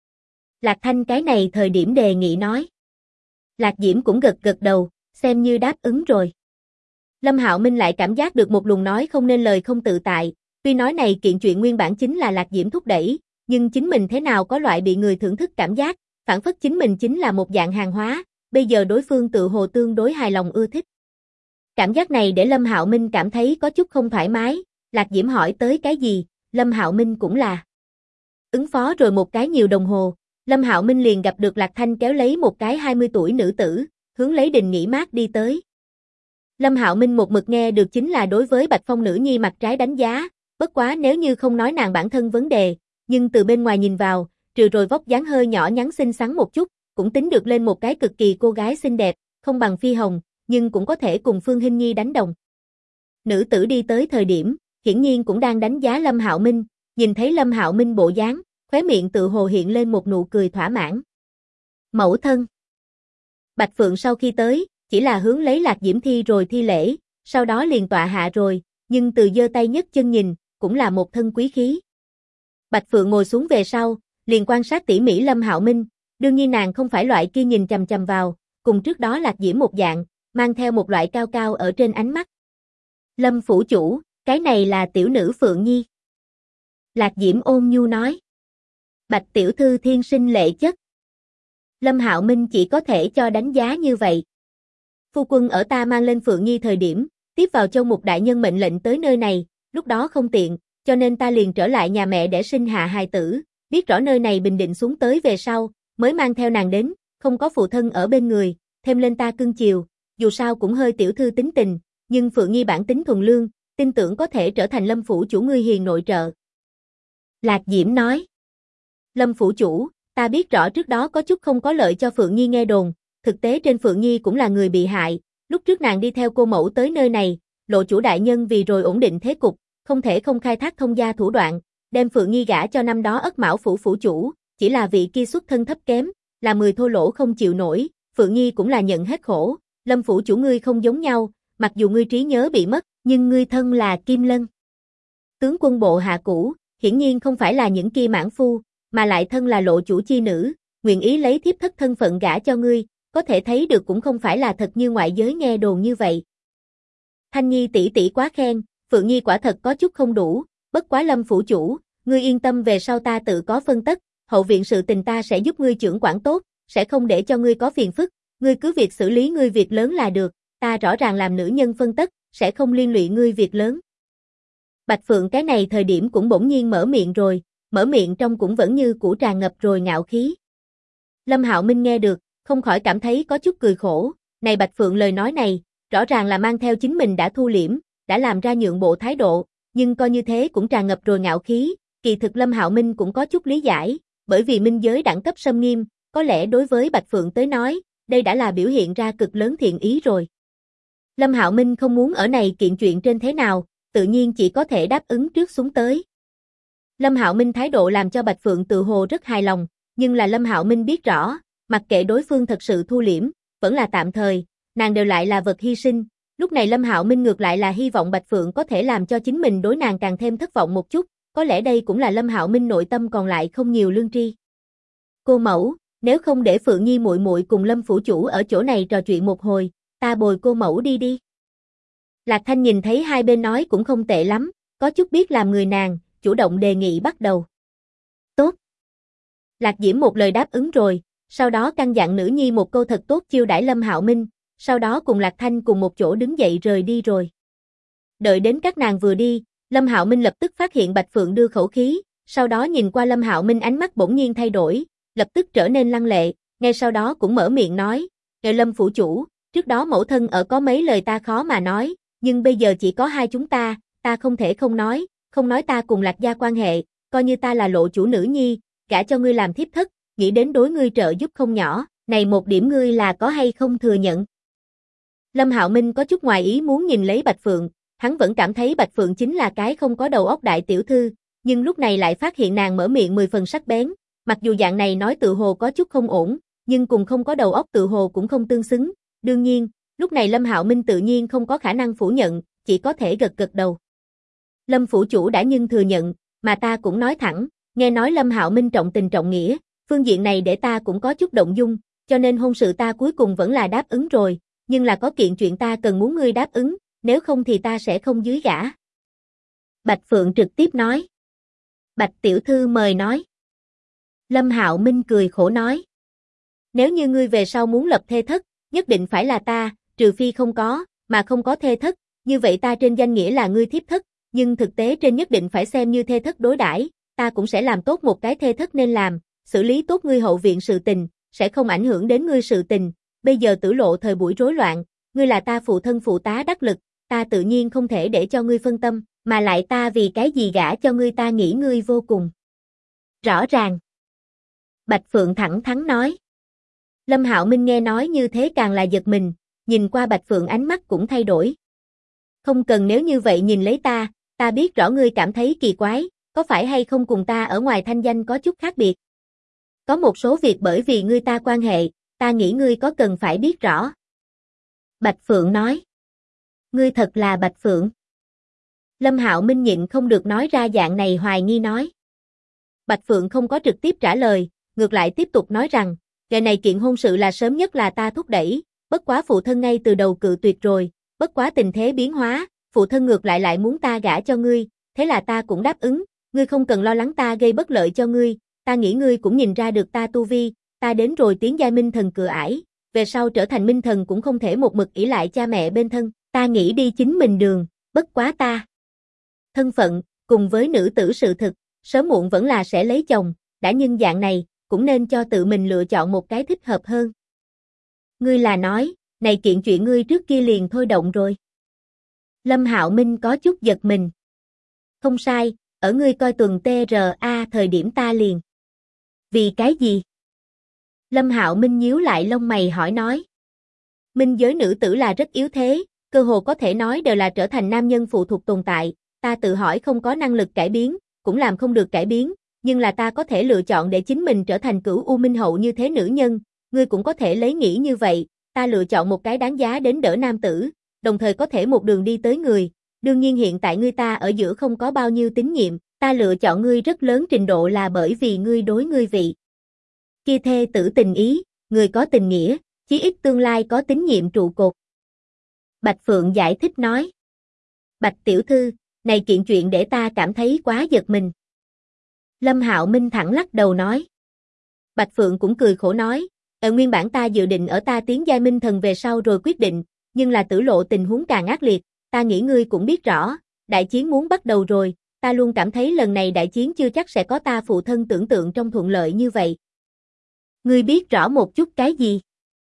A: Lạc Thanh cái này thời điểm đề nghị nói. Lạc Diễm cũng gật gật đầu, xem như đáp ứng rồi. Lâm Hạo Minh lại cảm giác được một luồng nói không nên lời không tự tại, tuy nói này kiện chuyện nguyên bản chính là Lạc Diễm thúc đẩy, nhưng chính mình thế nào có loại bị người thưởng thức cảm giác, phản phất chính mình chính là một dạng hàng hóa, bây giờ đối phương tự hồ tương đối hài lòng ưa thích. Cảm giác này để Lâm Hạo Minh cảm thấy có chút không thoải mái, Lạc Diễm hỏi tới cái gì, Lâm Hạo Minh cũng là ứng phó rồi một cái nhiều đồng hồ, Lâm Hạo Minh liền gặp được Lạc Thanh kéo lấy một cái 20 tuổi nữ tử, hướng lấy đình nghỉ mát đi tới. Lâm Hạo Minh một mực nghe được chính là đối với Bạch Phong nữ nhi mặt trái đánh giá, bất quá nếu như không nói nàng bản thân vấn đề, nhưng từ bên ngoài nhìn vào, trừ rồi vóc dáng hơi nhỏ nhắn xinh xắn một chút, cũng tính được lên một cái cực kỳ cô gái xinh đẹp, không bằng Phi Hồng, nhưng cũng có thể cùng Phương Hinh Nhi đánh đồng. Nữ tử đi tới thời điểm, hiển nhiên cũng đang đánh giá Lâm Hạo Minh, nhìn thấy Lâm Hạo Minh bộ dáng, khóe miệng tự hồ hiện lên một nụ cười thỏa mãn. Mẫu thân. Bạch Phượng sau khi tới, chỉ là hướng lấy Lạc Diễm thi rồi thi lễ, sau đó liền tọa hạ rồi, nhưng từ giơ tay nhấc chân nhìn, cũng là một thân quý khí. Bạch Phượng ngồi xuống về sau, liền quan sát tỉ mỉ Lâm Hạo Minh, đương nhiên nàng không phải loại kia nhìn chằm chằm vào, cùng trước đó Lạc Diễm một dạng, mang theo một loại cao cao ở trên ánh mắt. Lâm phủ chủ, cái này là tiểu nữ Phượng Nhi. Lạc Diễm ôn nhu nói. Bạch tiểu thư thiên sinh lệ chất. Lâm Hạo Minh chỉ có thể cho đánh giá như vậy. Phu quân ở ta mang lên Phượng Nhi thời điểm, tiếp vào Châu Mục đại nhân mệnh lệnh tới nơi này, lúc đó không tiện, cho nên ta liền trở lại nhà mẹ để sinh hạ hài tử, biết rõ nơi này bình định xuống tới về sau, mới mang theo nàng đến, không có phụ thân ở bên người, thêm lên ta cưng chiều, dù sao cũng hơi tiểu thư tính tình, nhưng Phượng Nhi bản tính thuần lương, tin tưởng có thể trở thành Lâm phủ chủ ngươi hiền nội trợ. Lạc Diễm nói. Lâm phủ chủ, ta biết rõ trước đó có chút không có lợi cho Phượng Nhi nghe đồn, thực tế trên Phượng Nhi cũng là người bị hại, lúc trước nàng đi theo cô mẫu tới nơi này, lộ chủ đại nhân vì rồi ổn định thế cục, không thể không khai thác thông gia thủ đoạn, đem Phượng Nhi gả cho năm đó Ất Mão phủ phủ chủ, chỉ là vị kia xuất thân thấp kém, là 10 thô lỗ không chịu nổi, Phượng Nhi cũng là nhận hết khổ, Lâm phủ chủ ngươi không giống nhau, mặc dù ngươi trí nhớ bị mất, nhưng ngươi thân là Kim Lân. Tướng quân bộ hạ cũ, hiển nhiên không phải là những kia mãn phu, mà lại thân là lộ chủ chi nữ, nguyện ý lấy thiếp thất thân phận gả cho ngươi, có thể thấy được cũng không phải là thật như ngoại giới nghe đồn như vậy. Thanh Nhi tỷ tỷ quá khen, Phượng Nhi quả thật có chút không đủ, bất quá Lâm phủ chủ, ngươi yên tâm về sau ta tự có phân tất, hậu viện sự tình ta sẽ giúp ngươi trưởng quản tốt, sẽ không để cho ngươi có phiền phức, ngươi cứ việc xử lý ngươi việc lớn là được, ta rõ ràng làm nữ nhân phân tất, sẽ không liên lụy ngươi việc lớn. Bạch Phượng cái này thời điểm cũng bỗng nhiên mở miệng rồi, mở miệng trong cũng vẫn như cũ tràn ngập rồi ngạo khí. Lâm Hạo Minh nghe được, không khỏi cảm thấy có chút cười khổ, này Bạch Phượng lời nói này, rõ ràng là mang theo chính mình đã thu liễm, đã làm ra nhượng bộ thái độ, nhưng coi như thế cũng tràn ngập rồi ngạo khí, kỳ thực Lâm Hạo Minh cũng có chút lý giải, bởi vì minh giới đẳng cấp xâm nghiêm, có lẽ đối với Bạch Phượng tới nói, đây đã là biểu hiện ra cực lớn thiện ý rồi. Lâm Hạo Minh không muốn ở này kiện chuyện trên thế nào, tự nhiên chỉ có thể đáp ứng trước xuống tới. Lâm Hạo Minh thái độ làm cho Bạch Phượng tự hồ rất hài lòng, nhưng là Lâm Hạo Minh biết rõ, mặc kệ đối phương thật sự thu liễm, vẫn là tạm thời, nàng đều lại là vật hy sinh, Lúc này Lâm Hạo Minh ngược lại là hy vọng Bạch Phượng có thể làm cho chính mình đối nàng càng thêm thất vọng một chút, có lẽ đây cũng là Lâm Hạo Minh nội tâm còn lại không nhiều lương tri. Cô mẫu, nếu không để Phượng Nhi muội muội cùng Lâm phủ chủ ở chỗ này trò chuyện một hồi, ta bồi cô mẫu đi đi. Lạc Thanh nhìn thấy hai bên nói cũng không tệ lắm, có chút biết làm người nàng, chủ động đề nghị bắt đầu. Tốt. Lạc Diễm một lời đáp ứng rồi, sau đó căn dặn nữ nhi một câu thật tốt chiêu đãi Lâm Hạo Minh, sau đó cùng Lạc Thanh cùng một chỗ đứng dậy rời đi rồi. Đợi đến các nàng vừa đi, Lâm Hạo Minh lập tức phát hiện Bạch Phượng đưa khẩu khí, sau đó nhìn qua Lâm Hạo Minh ánh mắt bỗng nhiên thay đổi, lập tức trở nên lăng lệ, ngay sau đó cũng mở miệng nói, "Ngài Lâm phủ chủ, trước đó mẫu thân ở có mấy lời ta khó mà nói, nhưng bây giờ chỉ có hai chúng ta không thể không nói ta cùng Lạc gia quan hệ, coi như ta là lộ chủ nữ nhi, gả cho ngươi làm thiếp thất, nghĩ đến đối ngươi trợ giúp không nhỏ, này một điểm ngươi là có hay không thừa nhận?" Lâm Hạo Minh có chút ngoài ý muốn nhìn lấy Bạch Phượng, hắn vẫn cảm thấy Bạch Phượng chính là cái không có đầu óc đại tiểu thư, nhưng lúc này lại phát hiện nàng mở miệng 10 phần sắc bén, mặc dù dạng này nói tự hồ có chút không ổn, nhưng cùng không có đầu óc tự hồ cũng không tương xứng, đương nhiên, lúc này Lâm Hạo Minh tự nhiên không có khả năng phủ nhận, chỉ có thể gật gật đầu. Lâm phủ chủ đã nhưng thừa nhận, mà ta cũng nói thẳng, nghe nói Lâm Hạo Minh trọng tình trọng nghĩa, phương diện này để ta cũng có chút động dung, cho nên hôn sự ta cuối cùng vẫn là đáp ứng rồi, nhưng là có kiện chuyện ta cần muốn ngươi đáp ứng, nếu không thì ta sẽ không dưới gả. Bạch Phượng trực tiếp nói. Bạch tiểu thư mời nói. Lâm Hạo Minh cười khổ nói. Nếu như ngươi về sau muốn lập thê thất, nhất định phải là ta, trừ phi không có thê thất, như vậy ta trên danh nghĩa là ngươi thiếp thất, nhưng thực tế trên nhất định phải xem như thê thất đối đãi, ta cũng sẽ làm tốt một cái thê thất nên làm, xử lý tốt ngươi hậu viện sự tình, sẽ không ảnh hưởng đến ngươi sự tình, bây giờ Tử Lộ thời buổi rối loạn, ngươi là ta phụ thân phụ tá đắc lực, ta tự nhiên không thể để cho ngươi phân tâm, mà lại ta vì cái gì gả cho ngươi ta nghĩ ngươi vô cùng rõ ràng. Bạch Phượng thẳng thắn nói. Lâm Hạo Minh nghe nói như thế càng là giật mình, nhìn qua Bạch Phượng ánh mắt cũng thay đổi. Không cần nếu như vậy nhìn lấy ta biết rõ ngươi cảm thấy kỳ quái, có phải hay không cùng ta ở ngoài thanh danh có chút khác biệt. Có một số việc bởi vì ngươi ta quan hệ, ta nghĩ ngươi có cần phải biết rõ. Bạch Phượng nói. Ngươi thật là Bạch Phượng. Lâm Hạo Minh nhịn không được nói ra dạng này hoài nghi nói. Bạch Phượng không có trực tiếp trả lời, ngược lại tiếp tục nói rằng, ngày này kiện hôn sự là sớm nhất là ta thúc đẩy, bất quá phụ thân ngay từ đầu cự tuyệt rồi, bất quá tình thế biến hóa, phụ thân ngược lại muốn ta gả cho ngươi, thế là ta cũng đáp ứng, ngươi không cần lo lắng ta gây bất lợi cho ngươi, ta nghĩ ngươi cũng nhìn ra được ta tu vi, ta đến rồi tiến giai minh thần cửa ải, về sau trở thành minh thần cũng không thể một mực ỷ lại cha mẹ bên thân, ta nghĩ đi chính mình đường, bất quá ta. Thân phận, cùng với nữ tử sự thực, sớm muộn vẫn là sẽ lấy chồng, đã nhưng dạng này, cũng nên cho tự mình lựa chọn một cái thích hợp hơn. Ngươi là nói, này kiện chuyện ngươi trước kia liền thôi động rồi. Lâm Hạo Minh có chút giật mình. Không sai, ở ngươi coi tuần TRA thời điểm ta liền. Vì cái gì? Lâm Hạo Minh nhíu lại lông mày hỏi nói. Minh giới nữ tử là rất yếu thế, cơ hồ có thể nói đều là trở thành nam nhân phụ thuộc tồn tại, ta tự hỏi không có năng lực cải biến, cũng làm không được cải biến, nhưng là ta có thể lựa chọn để chính mình trở thành cửu U Minh hậu như thế nữ nhân, ngươi cũng có thể lấy nghĩ như vậy, ta lựa chọn một cái đáng giá đến đỡ nam tử, đồng thời có thể một đường đi tới người, đương nhiên hiện tại ngươi ta ở giữa không có bao nhiêu tín nhiệm, ta lựa chọn ngươi rất lớn trình độ là bởi vì ngươi đối ngươi vị kia thê tử tình ý, người có tình nghĩa, chí ít tương lai có tín nhiệm trụ cột. Bạch Phượng giải thích nói. Bạch tiểu thư, này kiện chuyện để ta cảm thấy quá giật mình. Lâm Hạo Minh thẳng lắc đầu nói. Bạch Phượng cũng cười khổ nói, nguyên bản ta dự định ở ta tiến giai minh thần về sau rồi quyết định, nhưng là Tử Lộ tình huống càng ác liệt, ta nghĩ ngươi cũng biết rõ, đại chiến muốn bắt đầu rồi, ta luôn cảm thấy lần này đại chiến chưa chắc sẽ có ta phụ thân tưởng tượng trong thuận lợi như vậy. Ngươi biết rõ một chút cái gì?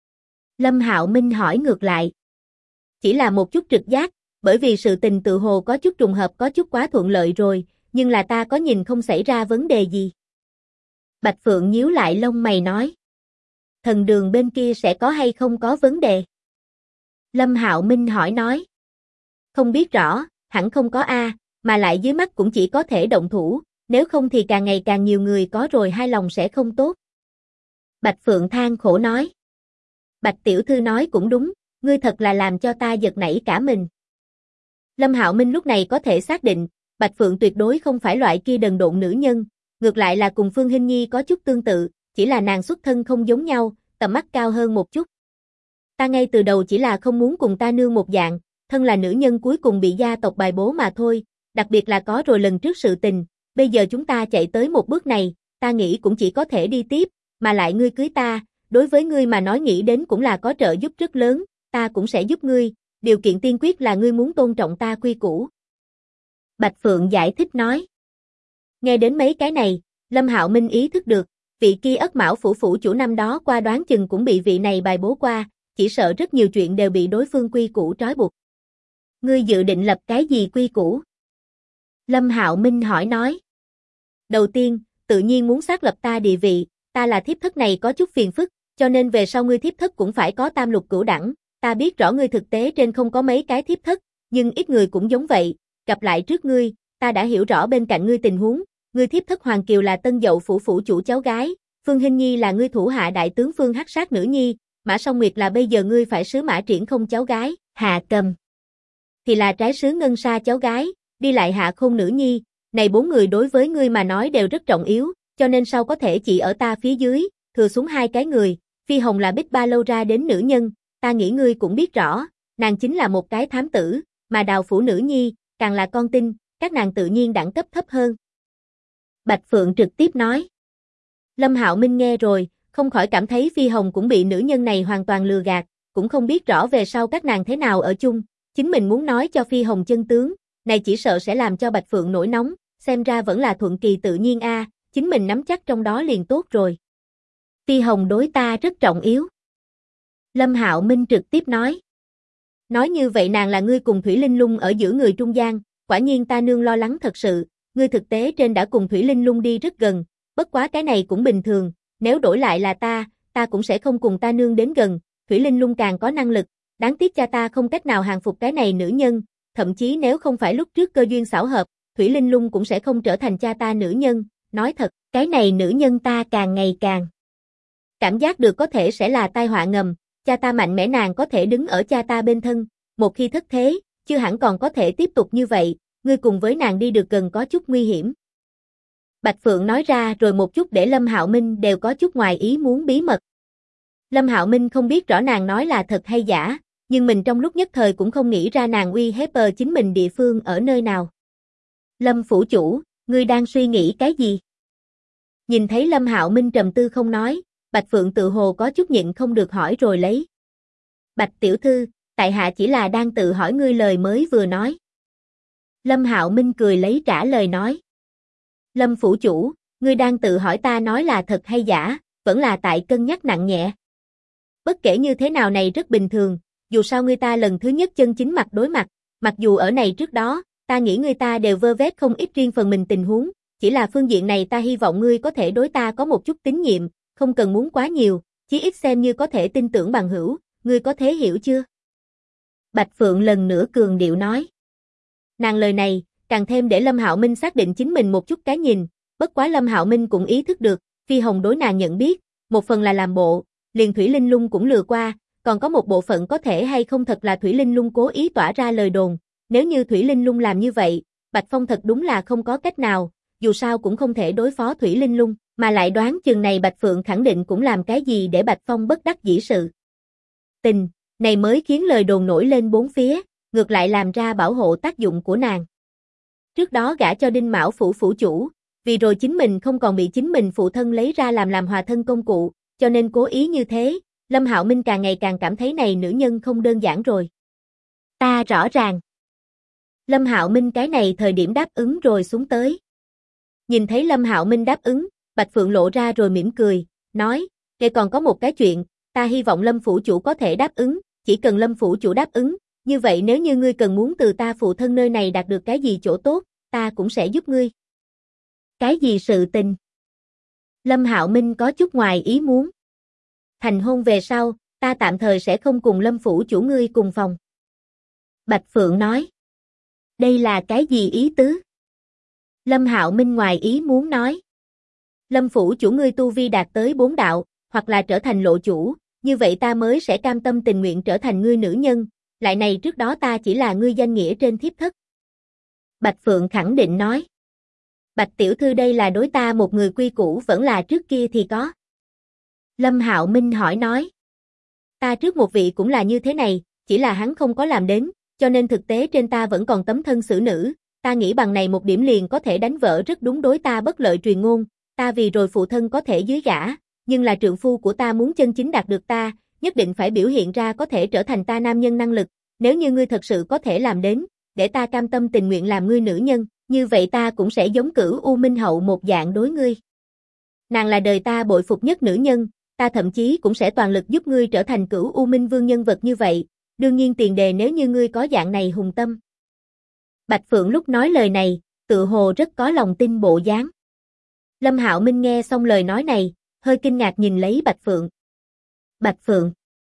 A: Lâm Hạo Minh hỏi ngược lại. Chỉ là một chút trực giác, bởi vì sự tình tự hồ có chút trùng hợp có chút quá thuận lợi rồi, nhưng là ta có nhìn không xảy ra vấn đề gì. Bạch Phượng nhíu lại lông mày nói. Thần đường bên kia sẽ có hay không có vấn đề? Lâm Hạo Minh hỏi nói. Không biết rõ, hẳn không có mà lại dưới mắt cũng chỉ có thể động thủ, nếu không thì càng ngày càng nhiều người có rồi hai lòng sẽ không tốt. Bạch Phượng than khổ nói. Bạch tiểu thư nói cũng đúng, ngươi thật là làm cho ta giật nảy cả mình. Lâm Hạo Minh lúc này có thể xác định, Bạch Phượng tuyệt đối không phải loại kia đần độn nữ nhân, ngược lại là cùng Phương Hinh Nhi có chút tương tự, chỉ là nàng xuất thân không giống nhau, tầm mắt cao hơn một chút. Ta ngay từ đầu chỉ là không muốn cùng ta nương một dạng, thân là nữ nhân cuối cùng bị gia tộc bài bố mà thôi, đặc biệt là có rồi lần trước sự tình, bây giờ chúng ta chạy tới một bước này, ta nghĩ cũng chỉ có thể đi tiếp, mà lại ngươi cưới ta, đối với ngươi mà nói nghĩ đến cũng là có trợ giúp rất lớn, ta cũng sẽ giúp ngươi, điều kiện tiên quyết là ngươi muốn tôn trọng ta quy củ. Bạch Phượng giải thích nói. Nghe đến mấy cái này, Lâm Hạo Minh ý thức được, vị kia Ất Mão phủ chủ năm đó qua đoán chừng cũng bị vị này bài bố qua, chỉ sợ rất nhiều chuyện đều bị đối phương quy củ trói buộc. Ngươi dự định lập cái gì quy củ? Lâm Hạo Minh hỏi nói. Đầu tiên, tự nhiên muốn xác lập ta địa vị, ta là thiếp thất này có chút phiền phức, cho nên về sau ngươi thiếp thất cũng phải có tam lục cửu đẳng, ta biết rõ ngươi thực tế trên không có mấy cái thiếp thất, nhưng ít người cũng giống vậy, gặp lại trước ngươi, ta đã hiểu rõ bên cạnh ngươi tình huống, ngươi thiếp thất Hoàng Kiều là Tân Dậu phủ chủ cháu gái, Phương Hinh Nhi là ngươi thủ hạ đại tướng Phương Hắc Sát nữ nhi, Mã Song Nguyệt là bây giờ ngươi phải sứ Mã Triển Không cháu gái, Hạ Cầm thì là trái sứ Ngân Sa cháu gái, đi lại Hạ Khôn nữ nhi, này 4 người đối với ngươi mà nói đều rất trọng yếu, cho nên sau có thể chỉ ở ta phía dưới, thừa xuống 2 cái người, Phi Hồng là Bích Ba Lâu ra đến nữ nhân, ta nghĩ ngươi cũng biết rõ, nàng chính là một cái thám tử, mà Đào phủ nữ nhi, càng là con tin, các nàng tự nhiên đẳng cấp thấp hơn. Bạch Phượng trực tiếp nói. Lâm Hạo Minh nghe rồi, không khỏi cảm thấy Phi Hồng cũng bị nữ nhân này hoàn toàn lừa gạt, cũng không biết rõ về sau các nàng thế nào ở chung, chính mình muốn nói cho Phi Hồng chân tướng, này chỉ sợ sẽ làm cho Bạch Phượng nổi nóng, xem ra vẫn là thuận kỳ tự nhiên a, chính mình nắm chắc trong đó liền tốt rồi. Phi Hồng đối ta rất trọng yếu. Lâm Hạo Minh trực tiếp nói. Nói như vậy nàng là ngươi cùng Thủy Linh Lung ở giữa người trung gian, quả nhiên ta nương lo lắng thật sự, ngươi thực tế trên đã cùng Thủy Linh Lung đi rất gần, bất quá cái này cũng bình thường, nếu đổi lại là ta cũng sẽ không cùng ta nương đến gần, Thủy Linh Lung càng có năng lực, đáng tiếc cha ta không cách nào hàng phục cái này nữ nhân, thậm chí nếu không phải lúc trước cơ duyên xảo hợp, Thủy Linh Lung cũng sẽ không trở thành cha ta nữ nhân, nói thật, cái này nữ nhân ta càng ngày càng cảm giác được có thể sẽ là tai họa ngầm, cha ta mạnh mẽ nàng có thể đứng ở cha ta bên thân, một khi thất thế, chưa hẳn còn có thể tiếp tục như vậy, ngươi cùng với nàng đi được gần có chút nguy hiểm. Bạch Phượng nói ra rồi một chút để Lâm Hạo Minh đều có chút ngoài ý muốn bí mật. Lâm Hạo Minh không biết rõ nàng nói là thật hay giả, nhưng mình trong lúc nhất thời cũng không nghĩ ra nàng uy hiếp chính mình địa phương ở nơi nào. Lâm phủ chủ, ngươi đang suy nghĩ cái gì? Nhìn thấy Lâm Hạo Minh trầm tư không nói, Bạch Phượng tự hồ có chút nhịn không được hỏi rồi lấy. Bạch tiểu thư, tại hạ chỉ là đang tự hỏi ngươi lời mới vừa nói. Lâm Hạo Minh cười lấy trả lời nói. Lâm phủ chủ, ngươi đang tự hỏi ta nói là thật hay giả, vẫn là tại cân nhắc nặng nhẹ. Bất kể như thế nào này rất bình thường, dù sao ngươi ta lần thứ nhất chân chính mặt đối mặt, mặc dù ở này trước đó, ta nghĩ ngươi ta đều vơ vét không ít riêng phần mình tình huống, chỉ là phương diện này ta hy vọng ngươi có thể đối ta có một chút tín nhiệm, không cần muốn quá nhiều, chí ít xem như có thể tin tưởng bằng hữu, ngươi có thể hiểu chưa? Bạch Phượng lần nữa cường điệu nói. Nàng lời này, càng thêm để Lâm Hạo Minh xác định chính mình một chút cái nhìn, bất quá Lâm Hạo Minh cũng ý thức được, Phi Hồng đối nàng nhận biết, một phần là làm bộ, liền Thủy Linh Lung cũng lừa qua, còn có một bộ phận có thể hay không thật là Thủy Linh Lung cố ý tỏa ra lời đồn, nếu như Thủy Linh Lung làm như vậy, Bạch Phong thật đúng là không có cách nào, dù sao cũng không thể đối phó Thủy Linh Lung, mà lại đoán chừng này Bạch Phượng khẳng định cũng làm cái gì để Bạch Phong bất đắc dĩ sự. Tình, này mới khiến lời đồn nổi lên bốn phía, ngược lại làm ra bảo hộ tác dụng của nàng. Trước đó gả cho Đinh Mão phủ chủ, vì rồi chính mình không còn bị chính mình phụ thân lấy ra làm hòa thân công cụ, cho nên cố ý như thế, Lâm Hạo Minh càng ngày càng cảm thấy này nữ nhân không đơn giản rồi. Ta rõ ràng. Lâm Hạo Minh cái này thời điểm đáp ứng rồi xuống tới. Nhìn thấy Lâm Hạo Minh đáp ứng, Bạch Phượng lộ ra rồi mỉm cười, nói, "Kể còn có một cái chuyện, ta hy vọng Lâm phủ chủ có thể đáp ứng, chỉ cần Lâm phủ chủ đáp ứng, như vậy nếu như ngươi cần muốn từ ta phụ thân nơi này đạt được cái gì chỗ tốt, ta cũng sẽ giúp ngươi." Cái gì sự tình? Lâm Hạo Minh có chút ngoài ý muốn. Thành hôn về sau, ta tạm thời sẽ không cùng Lâm phủ chủ ngươi cùng phòng. Bạch Phượng nói. Đây là cái gì ý tứ? Lâm Hạo Minh ngoài ý muốn nói. Lâm phủ chủ ngươi tu vi đạt tới 4 đạo, hoặc là trở thành lộ chủ, như vậy ta mới sẽ cam tâm tình nguyện trở thành ngươi nữ nhân, lại này trước đó ta chỉ là ngươi danh nghĩa trên thiếp thất. Bạch Phượng khẳng định nói. Bạch tiểu thư đây là đối ta một người quy củ vẫn là trước kia thì có. Lâm Hạo Minh hỏi nói. Ta trước một vị cũng là như thế này, chỉ là hắn không có làm đến, cho nên thực tế trên ta vẫn còn tấm thân xử nữ, ta nghĩ bằng này một điểm liền có thể đánh vỡ rất đúng đối ta bất lợi truyền ngôn, ta vì rồi phụ thân có thể dưới gả, nhưng là trượng phu của ta muốn chân chính đạt được ta, nhất định phải biểu hiện ra có thể trở thành ta nam nhân năng lực, nếu như ngươi thật sự có thể làm đến, để ta cam tâm tình nguyện làm ngươi nữ nhân, như vậy ta cũng sẽ giống Cửu U Minh Hậu một dạng đối ngươi. Nàng là đời ta bội phục nhất nữ nhân, ta thậm chí cũng sẽ toàn lực giúp ngươi trở thành Cửu U Minh Vương nhân vật như vậy, đương nhiên tiền đề nếu như ngươi có dạng này hùng tâm. Bạch Phượng lúc nói lời này, tự hồ rất có lòng tin bộ dáng. Lâm Hạo Minh nghe xong lời nói này, hơi kinh ngạc nhìn lấy Bạch Phượng. Bạch Phượng.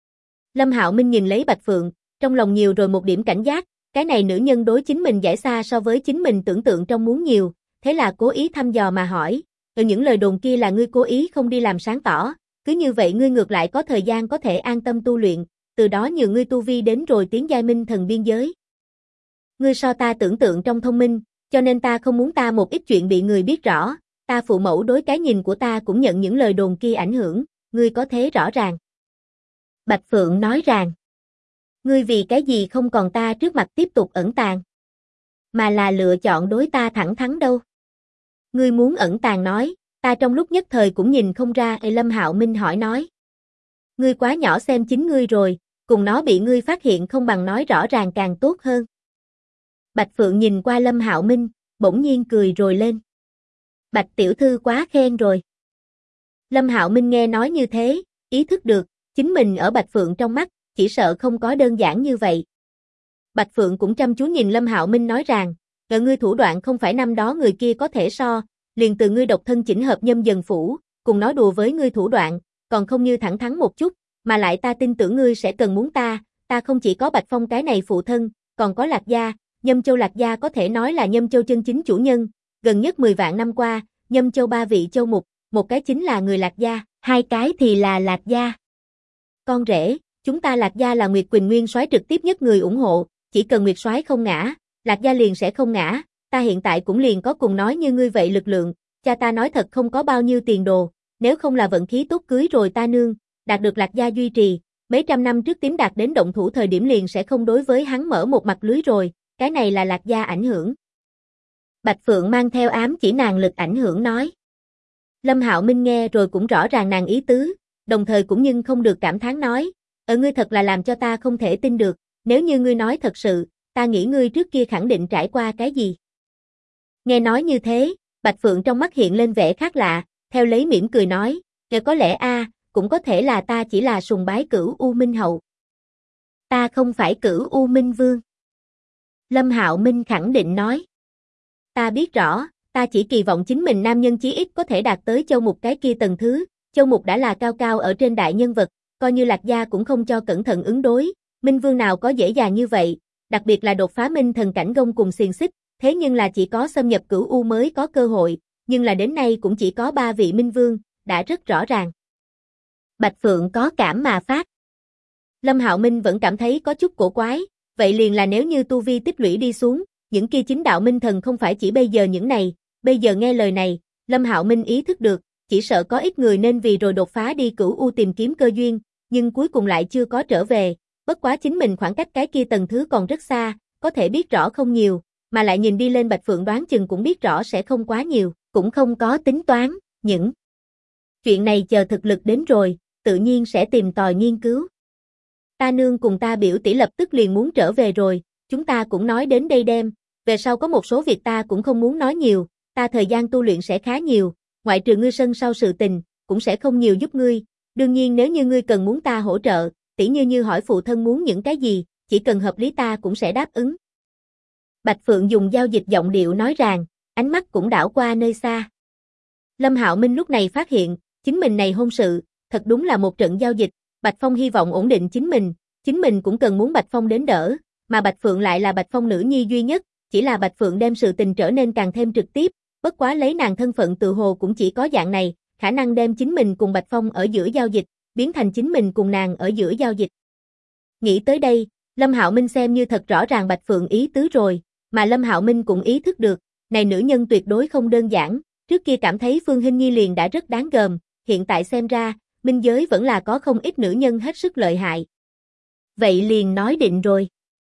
A: Lâm Hạo Minh nhìn lấy Bạch Phượng, trong lòng nhiều rồi một điểm cảnh giác, cái này nữ nhân đối chính mình giải xa so với chính mình tưởng tượng trong muốn nhiều, thế là cố ý thăm dò mà hỏi, những lời đồn kia là ngươi cố ý không đi làm sáng tỏ, cứ như vậy ngươi ngược lại có thời gian có thể an tâm tu luyện, từ đó nhờ ngươi tu vi đến rồi tiến giai minh thần biên giới. Ngươi so ta tưởng tượng trong thông minh, cho nên ta không muốn ta một ít chuyện bị người biết rõ, ta phụ mẫu đối cái nhìn của ta cũng nhận những lời đồn kia ảnh hưởng, ngươi có thế rõ ràng. Bạch Phượng nói rằng, ngươi vì cái gì không còn ta trước mặt tiếp tục ẩn tàng, mà là lựa chọn đối ta thẳng thắn đâu. Ngươi muốn ẩn tàng nói, ta trong lúc nhất thời cũng nhìn không ra. Lâm Hạo Minh hỏi nói. Ngươi quá nhỏ xem chính ngươi rồi, cùng nó bị ngươi phát hiện không bằng nói rõ ràng càng tốt hơn. Bạch Phượng nhìn qua Lâm Hạo Minh, bỗng nhiên cười rồi lên. Bạch tiểu thư quá khen rồi. Lâm Hạo Minh nghe nói như thế, ý thức được, chính mình ở Bạch Phượng trong mắt, chỉ sợ không có đơn giản như vậy. Bạch Phượng cũng chăm chú nhìn Lâm Hạo Minh nói rằng, ngươi thủ đoạn không phải năm đó người kia có thể so, liền từ ngươi độc thân chỉnh hợp Nhâm Dần Phủ, cùng nói đùa với ngươi thủ đoạn, còn không như thẳng thắn một chút, mà lại ta tin tưởng ngươi sẽ cần muốn ta không chỉ có Bạch Phong cái này phụ thân, còn có Lạc Gia, Nhâm Châu Lạc Gia có thể nói là Nhâm Châu chân chính chủ nhân, gần nhất 10 vạn năm qua, Nhâm Châu 3 vị châu mục, một cái chính là người Lạc Gia, hai cái thì là Lạc Gia. Con rể, chúng ta Lạc Gia là Nguyệt Quỳnh Nguyên soái trực tiếp nhất người ủng hộ, chỉ cần Nguyệt soái không ngã, Lạc Gia liền sẽ không ngã, ta hiện tại cũng liền có cùng nói như ngươi vậy lực lượng, cha ta nói thật không có bao nhiêu tiền đồ, nếu không là vận khí tốt cưới rồi ta nương, đạt được Lạc Gia duy trì, mấy trăm năm trước Tím Đạt đến động thủ thời điểm liền sẽ không đối với hắn mở một mặt lưới rồi, cái này là Lạc Gia ảnh hưởng. Bạch Phượng mang theo ám chỉ nàng lực ảnh hưởng nói. Lâm Hạo Minh nghe rồi cũng rõ ràng nàng ý tứ, đồng thời cũng nhưng không được cảm thán nói, ngươi thật là làm cho ta không thể tin được, nếu như ngươi nói thật sự, ta nghĩ ngươi trước kia khẳng định trải qua cái gì. Nghe nói như thế, Bạch Phượng trong mắt hiện lên vẻ khác lạ, theo lấy mỉm cười nói, có lẽ cũng có thể là ta chỉ là sùng bái Cửu U Minh Hậu. Ta không phải Cửu U Minh Vương. Lâm Hạo Minh khẳng định nói. Ta biết rõ, ta chỉ kỳ vọng chính mình nam nhân chí ít có thể đạt tới Châu Mục cái kia tầng thứ, Châu Mục đã là cao cao ở trên đại nhân vật, coi như Lạc Gia cũng không cho cẩn thận ứng đối, Minh Vương nào có dễ dàng như vậy, đặc biệt là đột phá Minh thần cảnh gông cùng xiềng xích, thế nhưng là chỉ có xâm nhập Cửu U mới có cơ hội, nhưng là đến nay cũng chỉ có 3 vị Minh Vương, đã rất rõ ràng. Bạch Phượng có cảm mà phát. Lâm Hạo Minh vẫn cảm thấy có chút cổ quái, vậy liền là nếu như tu vi tích lũy đi xuống, những kia chính đạo minh thần không phải chỉ bây giờ những này, bây giờ nghe lời này, Lâm Hạo Minh ý thức được, chỉ sợ có ít người nên vì rồi đột phá đi Cửu U tìm kiếm cơ duyên, nhưng cuối cùng lại chưa có trở về, bất quá chính mình khoảng cách cái kia tầng thứ còn rất xa, có thể biết rõ không nhiều, mà lại nhìn đi lên Bạch Phượng đoán chừng cũng biết rõ sẽ không quá nhiều, cũng không có tính toán, những chuyện này chờ thực lực đến rồi, tự nhiên sẽ tìm tòi nghiên cứu. Ta nương cùng ta biểu tỷ lập tức liền muốn trở về rồi, chúng ta cũng nói đến đây đem, về sau có một số việc ta cũng không muốn nói nhiều, ta thời gian tu luyện sẽ khá nhiều, ngoại trừ ngươi sân sau sự tình, cũng sẽ không nhiều giúp ngươi, đương nhiên nếu như ngươi cần muốn ta hỗ trợ, tỉ như hỏi phụ thân muốn những cái gì, chỉ cần hợp lý ta cũng sẽ đáp ứng. Bạch Phượng dùng giao dịch giọng điệu nói rằng, ánh mắt cũng đảo qua nơi xa. Lâm Hạo Minh lúc này phát hiện, chính mình này hôn sự, thật đúng là một trận giao dịch, Bạch Phong hy vọng ổn định chính mình cũng cần muốn Bạch Phong đến đỡ, mà Bạch Phượng lại là Bạch Phong nữ nhi duy nhất, chỉ là Bạch Phượng đem sự tình trở nên càng thêm trực tiếp, bất quá lấy nàng thân phận tự hồ cũng chỉ có dạng này, khả năng đem chính mình cùng Bạch Phong ở giữa giao dịch, biến thành chính mình cùng nàng ở giữa giao dịch. Nghĩ tới đây, Lâm Hạo Minh xem như thật rõ ràng Bạch Phượng ý tứ rồi, mà Lâm Hạo Minh cũng ý thức được, này nữ nhân tuyệt đối không đơn giản, trước kia cảm thấy Phương Hinh Nhi liền đã rất đáng gờm, hiện tại xem ra, minh giới vẫn là có không ít nữ nhân hết sức lợi hại. Vậy liền nói định rồi.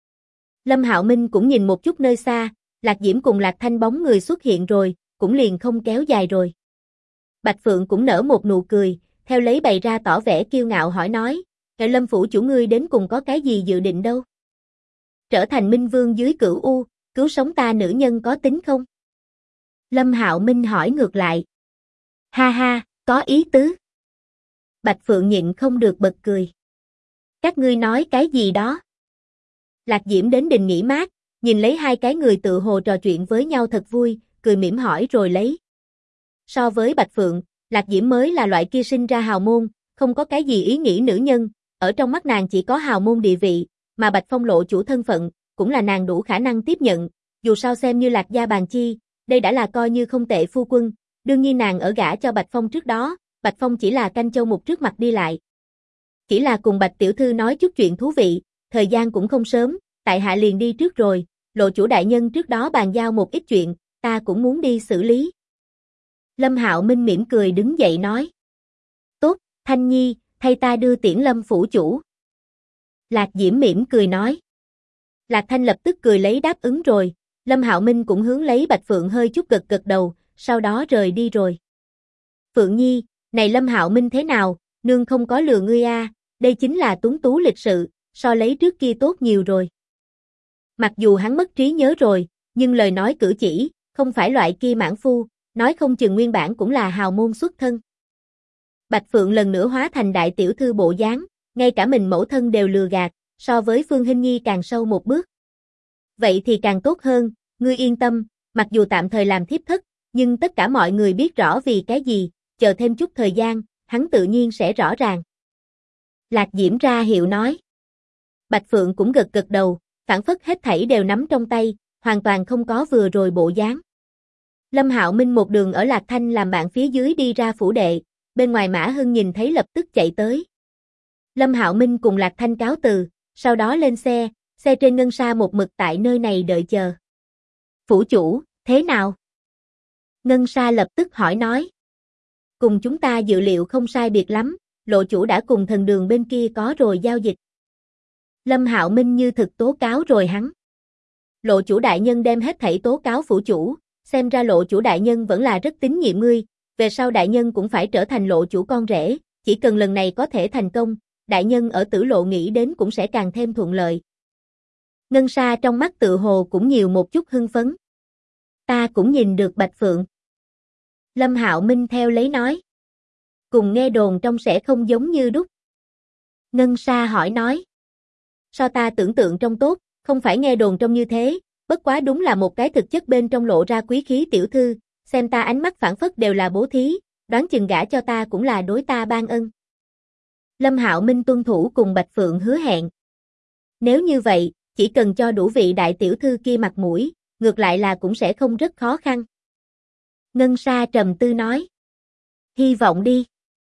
A: Lâm Hạo Minh cũng nhìn một chút nơi xa, Lạc Diễm cùng Lạc Thanh bóng người xuất hiện rồi, cũng liền không kéo dài rồi. Bạch Phượng cũng nở một nụ cười, theo lấy bày ra tỏ vẻ kiêu ngạo hỏi nói, Lâm phủ chủ ngươi đến cùng có cái gì dự định đâu? Trở thành Minh Vương dưới Cửu U, cứu sống ta nữ nhân có tính không? Lâm Hạo Minh hỏi ngược lại. Ha ha, có ý tứ. Bạch Phượng nhịn không được bật cười. Các ngươi nói cái gì đó? Lạc Diễm đến đình nghỉ mát, nhìn lấy hai cái người tự hồ trò chuyện với nhau thật vui, cười mỉm hỏi rồi lấy. So với Bạch Phượng, Lạc Diễm mới là loại kia sinh ra hào môn, không có cái gì ý nghĩ nữ nhân, ở trong mắt nàng chỉ có hào môn địa vị, mà Bạch Phong lộ chủ thân phận, cũng là nàng đủ khả năng tiếp nhận, dù sao xem như Lạc gia bàn chi, đây đã là coi như không tệ phu quân, đương nhiên nàng ở gả cho Bạch Phong trước đó, Bạch Phong chỉ là canh châu mục trước mặt đi lại. Chỉ là cùng Bạch tiểu thư nói chút chuyện thú vị, thời gian cũng không sớm, tại hạ liền đi trước rồi, lộ chủ đại nhân trước đó bàn giao một ít chuyện, ta cũng muốn đi xử lý. Lâm Hạo Minh mỉm cười đứng dậy nói. Tốt, Thanh Nhi, thay ta đưa tiễn Lâm phủ chủ. Lạc Diễm mỉm cười nói. Lạc Thanh lập tức cười lấy đáp ứng rồi, Lâm Hạo Minh cũng hướng lấy Bạch Phượng hơi chút gật gật đầu, sau đó rời đi rồi. Phượng Nhi, này Lâm Hạo Minh thế nào, nương không có lừa ngươi a, đây chính là tuấn tú lịch sự, so lấy trước kia tốt nhiều rồi. Mặc dù hắn mất trí nhớ rồi, nhưng lời nói cử chỉ, không phải loại kia mãn phu, nói không chừng nguyên bản cũng là hào môn xuất thân. Bạch Phượng lần nữa hóa thành đại tiểu thư bộ dáng, ngay cả mình mẫu thân đều lừa gạt, so với Phương Hinh Nhi càng sâu một bước. Vậy thì càng tốt hơn, ngươi yên tâm, mặc dù tạm thời làm thiếp thất, nhưng tất cả mọi người biết rõ vì cái gì, chờ thêm chút thời gian, hắn tự nhiên sẽ rõ ràng. Lạc Diễm ra hiệu nói. Bạch Phượng cũng gật gật đầu, phản phất hết thảy đều nắm trong tay, hoàn toàn không có vừa rồi bộ dáng. Lâm Hạo Minh một đường ở Lạc Thanh làm bạn phía dưới đi ra phủ đệ, bên ngoài Mã Hưng nhìn thấy lập tức chạy tới. Lâm Hạo Minh cùng Lạc Thanh cáo từ, sau đó lên xe trên ngân sa một mực tại nơi này đợi chờ. Phủ chủ, thế nào? Ngân sa lập tức hỏi nói. Cùng chúng ta dự liệu không sai biệt lắm, lộ chủ đã cùng thần đường bên kia có rồi giao dịch. Lâm Hạo Minh như thực tố cáo rồi hắn. Lộ chủ đại nhân đem hết thảy tố cáo phủ chủ, xem ra lộ chủ đại nhân vẫn là rất tín nhiệm ngươi, về sau đại nhân cũng phải trở thành lộ chủ con rể, chỉ cần lần này có thể thành công, đại nhân ở Tử Lộ nghĩ đến cũng sẽ càng thêm thuận lợi. Ngân Sa trong mắt tự hồ cũng nhiều một chút hưng phấn. Ta cũng nhìn được Bạch Phượng. Lâm Hạo Minh theo lấy nói. Cùng nghe đồn trong sẽ không giống như đúc. Ngân Sa hỏi nói. So ta tưởng tượng trong tốt, không phải nghe đồn trong như thế, bất quá đúng là một cái thực chất bên trong lộ ra quý khí tiểu thư, xem ta ánh mắt phản phất đều là bố thí, đoán chừng gả cho ta cũng là đối ta ban ân. Lâm Hạo Minh tuân thủ cùng Bạch Phượng hứa hẹn. Nếu như vậy, chỉ cần cho đủ vị đại tiểu thư kia mặt mũi, ngược lại là cũng sẽ không rất khó khăn. Ngân Sa trầm tư nói. Hy vọng đi.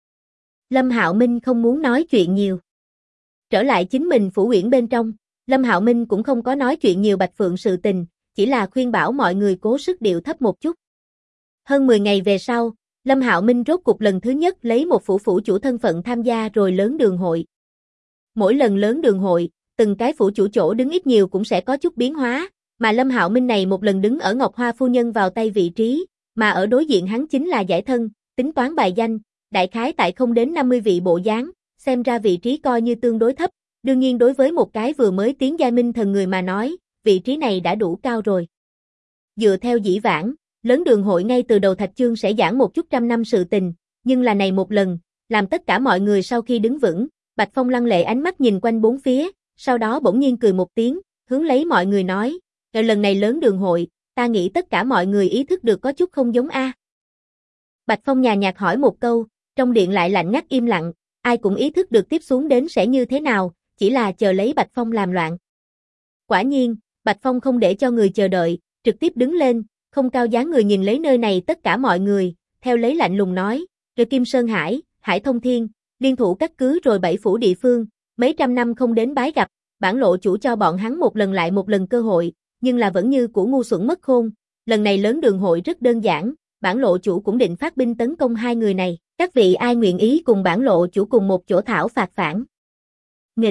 A: Lâm Hạo Minh không muốn nói chuyện nhiều. Trở lại chính mình phủ uyển bên trong, Lâm Hạo Minh cũng không có nói chuyện nhiều Bạch Phượng sự tình, chỉ là khuyên bảo mọi người cố sức điệu thấp một chút. Hơn 10 ngày về sau, Lâm Hạo Minh rốt cục lần thứ nhất lấy một phủ chủ thân phận tham gia rồi lớn đường hội. Mỗi lần lớn đường hội, từng cái phủ chủ chỗ đứng ít nhiều cũng sẽ có chút biến hóa, mà Lâm Hạo Minh này một lần đứng ở Ngọc Hoa phu nhân vào tay vị trí, mà ở đối diện hắn chính là giải thân, tính toán bài danh, đại khái tại không đến 50 vị bộ dáng, xem ra vị trí coi như tương đối thấp, đương nhiên đối với một cái vừa mới tiến giai minh thần người mà nói, vị trí này đã đủ cao rồi. Dựa theo dĩ vãng, lớn đường hội ngay từ đầu Thạch Chương sẽ giảng một chút trăm năm sự tình, nhưng là này một lần, làm tất cả mọi người sau khi đứng vững, Bạch Phong lăng lệ ánh mắt nhìn quanh bốn phía, sau đó bỗng nhiên cười một tiếng, hướng lấy mọi người nói, lần này lớn đường hội, ta nghĩ tất cả mọi người ý thức được có chút không giống a. Bạch Phong nhàn nhạt hỏi một câu, trong điện lại lạnh ngắt im lặng, ai cũng ý thức được tiếp xuống đến sẽ như thế nào, chỉ là chờ lấy Bạch Phong làm loạn. Quả nhiên, Bạch Phong không để cho người chờ đợi, trực tiếp đứng lên, không cao dáng người nhìn lấy nơi này tất cả mọi người, theo lấy lạnh lùng nói, rồi Kim Sơn Hải, Hải Thông Thiên, liên thủ cắt cứ rồi 7 phủ địa phương, mấy trăm năm không đến bái gặp, bản lộ chủ cho bọn hắn một lần lại một lần cơ hội, nhưng là vẫn như của ngu xuẩn mất khôn, lần này lớn đường hội rất đơn giản, bản lộ chủ cũng định phát binh tấn công hai người này, các vị ai nguyện ý cùng bản lộ chủ cùng một chỗ thảo phạt phản nghịch.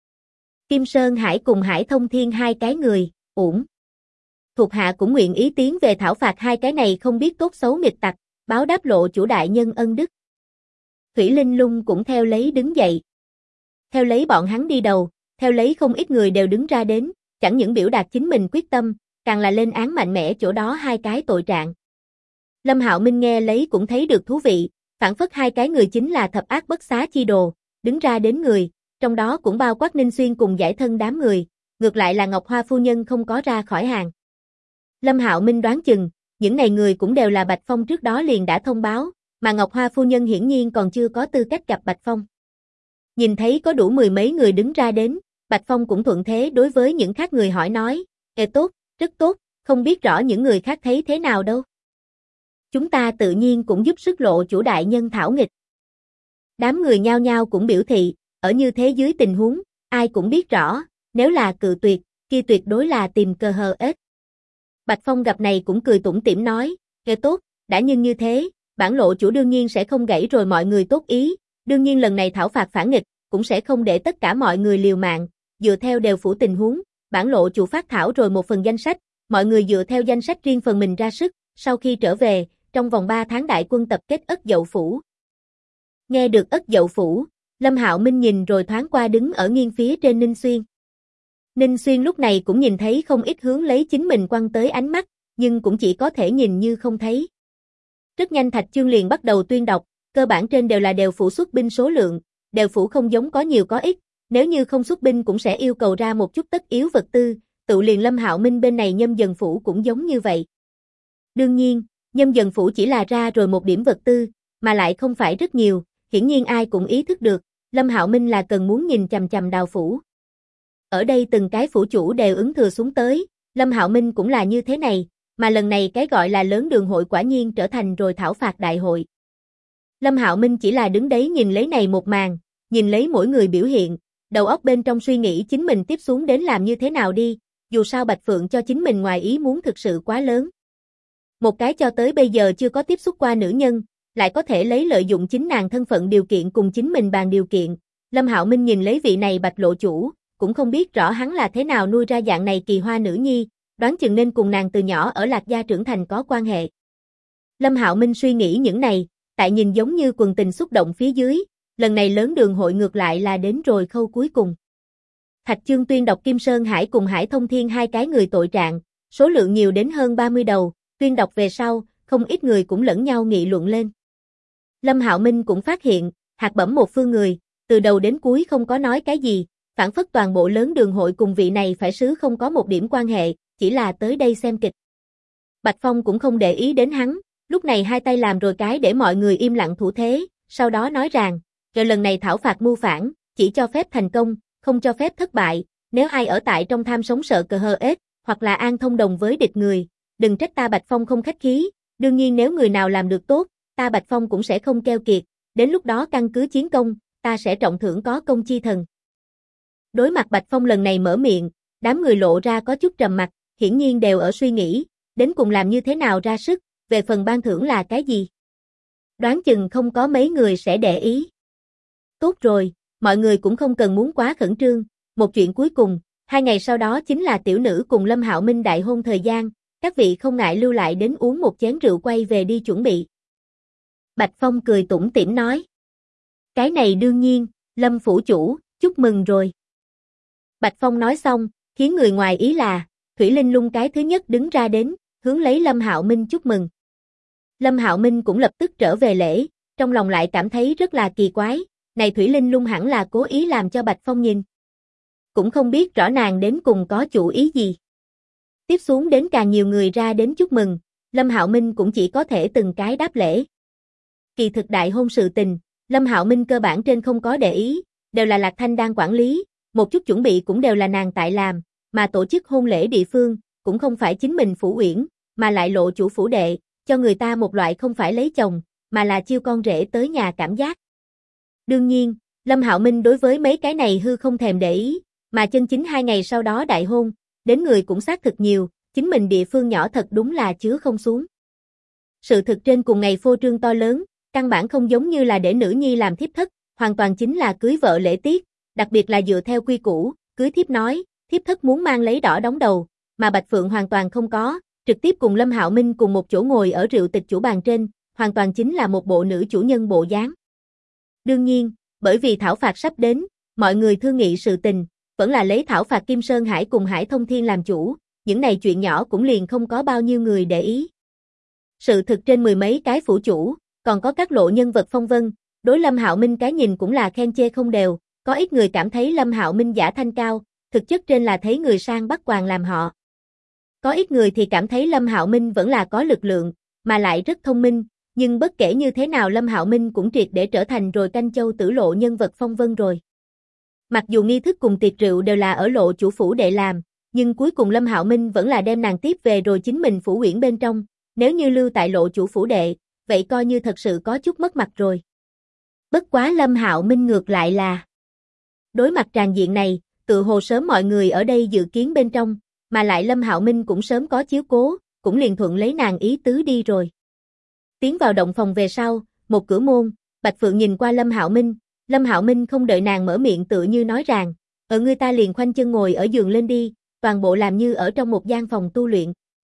A: Kim Sơn Hải cùng Hải Thông Thiên hai cái người, ổn. Thuộc hạ cũng nguyện ý tiến về thảo phạt hai cái này không biết tốt xấu nghịch tặc, báo đáp lộ chủ đại nhân ân đức. Thủy Linh Lung cũng theo lấy đứng dậy. Theo lấy bọn hắn đi đầu, theo lấy không ít người đều đứng ra đến, chẳng những biểu đạt chính mình quyết tâm, càng là lên án mạnh mẽ chỗ đó hai cái tội trạng. Lâm Hạo Minh nghe lấy cũng thấy được thú vị, phản phất hai cái người chính là thập ác bất xá chi đồ, đứng ra đến người, trong đó cũng bao quát Ninh Xuyên cùng giải thân đám người, ngược lại là Ngọc Hoa phu nhân không có ra khỏi hàng. Lâm Hạo Minh đoán chừng, những này người cũng đều là Bạch Phong trước đó liền đã thông báo, mà Ngọc Hoa phu nhân hiển nhiên còn chưa có tư cách gặp Bạch Phong. Nhìn thấy có đủ mười mấy người đứng ra đến, Bạch Phong cũng thuận thế đối với những khác người hỏi nói, tốt, rất tốt, không biết rõ những người khác thấy thế nào đâu. Chúng ta tự nhiên cũng giúp sức lộ chủ đại nhân thảo nghịch. Đám người nhao nhao cũng biểu thị, ở như thế dưới tình huống, ai cũng biết rõ, nếu là cự tuyệt, kia tuyệt đối là tìm cơ hờ ếch. Bạch Phong gặp này cũng cười tủm tỉm nói, tốt, đã như thế, bản lộ chủ đương nhiên sẽ không gãy rồi mọi người tốt ý, đương nhiên lần này thảo phạt phản nghịch, cũng sẽ không để tất cả mọi người liều mạng, dựa theo đều phủ tình huống, bản lộ chủ phát thảo rồi một phần danh sách, mọi người dựa theo danh sách riêng phần mình ra sức, sau khi trở về, trong vòng 3 tháng đại quân tập kết Ất Dậu Phủ. Nghe được Ất Dậu Phủ, Lâm Hạo Minh nhìn rồi thoáng qua đứng ở nghiêng phía trên Ninh Xuyên. Ninh Xuyên lúc này cũng nhìn thấy không ít hướng lấy chính mình quăng tới ánh mắt, nhưng cũng chỉ có thể nhìn như không thấy. Rất nhanh Thạch Chương liền bắt đầu tuyên đọc, cơ bản trên đều là đều phủ xuất binh số lượng, đều phủ không giống có nhiều có ít, nếu như không xuất binh cũng sẽ yêu cầu ra một chút tất yếu vật tư, tự liền Lâm Hạo Minh bên này Nhâm Dần phủ cũng giống như vậy. Đương nhiên, Nhâm Dần phủ chỉ là ra rồi một điểm vật tư, mà lại không phải rất nhiều, hiển nhiên ai cũng ý thức được, Lâm Hạo Minh là cần muốn nhìn chằm chằm Đào phủ. Ở đây từng cái phủ chủ đều ứng thừa xuống tới, Lâm Hạo Minh cũng là như thế này, mà lần này cái gọi là lớn đường hội quả nhiên trở thành rồi thảo phạt đại hội. Lâm Hạo Minh chỉ là đứng đấy nhìn lấy này một màn, nhìn lấy mỗi người biểu hiện, đầu óc bên trong suy nghĩ chính mình tiếp xuống đến làm như thế nào đi, dù sao Bạch Phượng cho chính mình ngoài ý muốn thực sự quá lớn. Một cái cho tới bây giờ chưa có tiếp xúc qua nữ nhân, lại có thể lấy lợi dụng chính nàng thân phận điều kiện cùng chính mình bàn điều kiện. Lâm Hạo Minh nhìn lấy vị này Bạch lộ chủ, cũng không biết rõ hắn là thế nào nuôi ra dạng này kỳ hoa nữ nhi, đoán chừng nên cùng nàng từ nhỏ ở Lạc Gia trưởng thành có quan hệ. Lâm Hạo Minh suy nghĩ những này, tại nhìn giống như quần tình xúc động phía dưới, lần này lớn đường hội ngược lại là đến rồi khâu cuối cùng. Thạch Chương tuyên đọc Kim Sơn Hải cùng Hải Thông Thiên hai cái người tội trạng, số lượng nhiều đến hơn 30 đầu, tuyên đọc về sau, không ít người cũng lẫn nhau nghị luận lên. Lâm Hạo Minh cũng phát hiện, hạt bẩm một phương người, từ đầu đến cuối không có nói cái gì, phản phất toàn bộ lớn đường hội cùng vị này phải sứ không có một điểm quan hệ, chỉ là tới đây xem kịch. Bạch Phong cũng không để ý đến hắn, lúc này hai tay làm rồi cái để mọi người im lặng thủ thế, sau đó nói rằng, rồi lần này thảo phạt mưu phản, chỉ cho phép thành công, không cho phép thất bại, nếu ai ở tại trong tham sống sợ cờ hờ ếch, hoặc là an thông đồng với địch người, đừng trách ta Bạch Phong không khách khí, đương nhiên nếu người nào làm được tốt, ta Bạch Phong cũng sẽ không keo kiệt, đến lúc đó căn cứ chiến công, ta sẽ trọng thưởng có công chi thần. Đối mặt Bạch Phong lần này mở miệng, đám người lộ ra có chút trầm mặc, hiển nhiên đều ở suy nghĩ, đến cùng làm như thế nào ra sức, về phần ban thưởng là cái gì. Đoán chừng không có mấy người sẽ để ý. Tốt rồi, mọi người cũng không cần muốn quá khẩn trương, một chuyện cuối cùng, 2 ngày sau đó chính là tiểu nữ cùng Lâm Hạo Minh đại hôn thời gian, các vị không ngại lưu lại đến uống một chén rượu quay về đi chuẩn bị. Bạch Phong cười tủm tỉm nói. Cái này đương nhiên, Lâm phủ chủ, chúc mừng rồi. Bạch Phong nói xong, khiến người ngoài ý là, Thủy Linh Lung cái thứ nhất đứng ra đến, hướng lấy Lâm Hạo Minh chúc mừng. Lâm Hạo Minh cũng lập tức trở về lễ, trong lòng lại cảm thấy rất là kỳ quái, này Thủy Linh Lung hẳn là cố ý làm cho Bạch Phong nhìn. Cũng không biết rõ nàng đến cùng có chủ ý gì. Tiếp xuống đến càng nhiều người ra đến chúc mừng, Lâm Hạo Minh cũng chỉ có thể từng cái đáp lễ. Kỳ thực đại hôn sự tình, Lâm Hạo Minh cơ bản trên không có để ý, đều là Lạc Thanh đang quản lý, một chút chuẩn bị cũng đều là nàng tại làm, mà tổ chức hôn lễ địa phương, cũng không phải chính mình phủ uyển, mà lại lộ chủ phủ đệ, cho người ta một loại không phải lấy chồng, mà là chiêu con rể tới nhà cảm giác. Đương nhiên, Lâm Hạo Minh đối với mấy cái này hư không thèm để ý, mà chân chính 2 ngày sau đó đại hôn, đến người cũng xác thực nhiều, chính mình địa phương nhỏ thật đúng là chứa không xuống. Sự thực trên cùng ngày phô trương to lớn, căn bản không giống như là để nữ nhi làm thiếp thất, hoàn toàn chính là cưới vợ lễ tiết, đặc biệt là dựa theo quy củ, cưới thiếp nói, thiếp thất muốn mang lấy đỏ đóng đầu, mà Bạch Phượng hoàn toàn không có, trực tiếp cùng Lâm Hạo Minh cùng một chỗ ngồi ở rượu tịch chủ bàn trên, hoàn toàn chính là một bộ nữ chủ nhân bộ dáng. Đương nhiên, bởi vì thảo phạt sắp đến, mọi người thương nghị sự tình, vẫn là lấy thảo phạt Kim Sơn Hải cùng Hải Thông Thiên làm chủ, những này chuyện nhỏ cũng liền không có bao nhiêu người để ý. Sự thực trên 10 mấy cái phủ chủ, còn có các lộ nhân vật phong vân, đối Lâm Hạo Minh cái nhìn cũng là khen chê không đều, có ít người cảm thấy Lâm Hạo Minh giả thanh cao, thực chất trên là thấy người sang bắt quàng làm họ. Có ít người thì cảm thấy Lâm Hạo Minh vẫn là có lực lượng, mà lại rất thông minh, nhưng bất kể như thế nào Lâm Hạo Minh cũng triệt để trở thành rồi Canh Châu Tử Lộ nhân vật phong vân rồi. Mặc dù nghi thức cùng tiệc rượu đều là ở lộ chủ phủ đệ làm, nhưng cuối cùng Lâm Hạo Minh vẫn là đem nàng tiếp về rồi chính mình phủ uyển bên trong, nếu như lưu tại lộ chủ phủ đệ, vậy coi như thật sự có chút mất mặt rồi. Bất quá Lâm Hạo Minh ngược lại là đối mặt tràn diện này, tự hồ sớm mọi người ở đây dự kiến bên trong, mà lại Lâm Hạo Minh cũng sớm có chiếu cố, cũng liền thuận lấy nàng ý tứ đi rồi. Tiến vào động phòng về sau, một cửa môn, Bạch Phượng nhìn qua Lâm Hạo Minh không đợi nàng mở miệng tự như nói rằng, ở người ta liền khoanh chân ngồi ở giường lên đi, toàn bộ làm như ở trong một gian phòng tu luyện.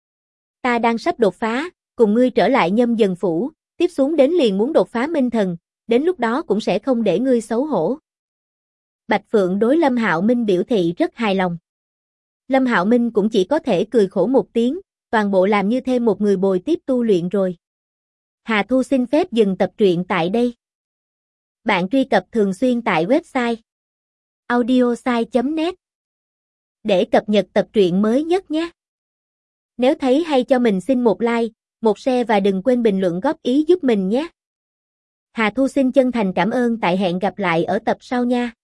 A: Ta đang sắp đột phá, cùng ngươi trở lại Nhâm Dần phủ, tiếp xuống đến liền muốn đột phá minh thần, đến lúc đó cũng sẽ không để ngươi xấu hổ. Bạch Phượng đối Lâm Hạo Minh biểu thị rất hài lòng. Lâm Hạo Minh cũng chỉ có thể cười khổ một tiếng, toàn bộ làm như thêm một người bồi tiếp tu luyện rồi. Hà Thu xin phép dừng tập truyện tại đây. Bạn truy cập thường xuyên tại website audiosai.net để cập nhật tập truyện mới nhất nhé. Nếu thấy hay cho mình xin một like, một share và đừng quên bình luận góp ý giúp mình nhé. Hà Thu xin chân thành cảm ơn, tại hẹn gặp lại ở tập sau nha.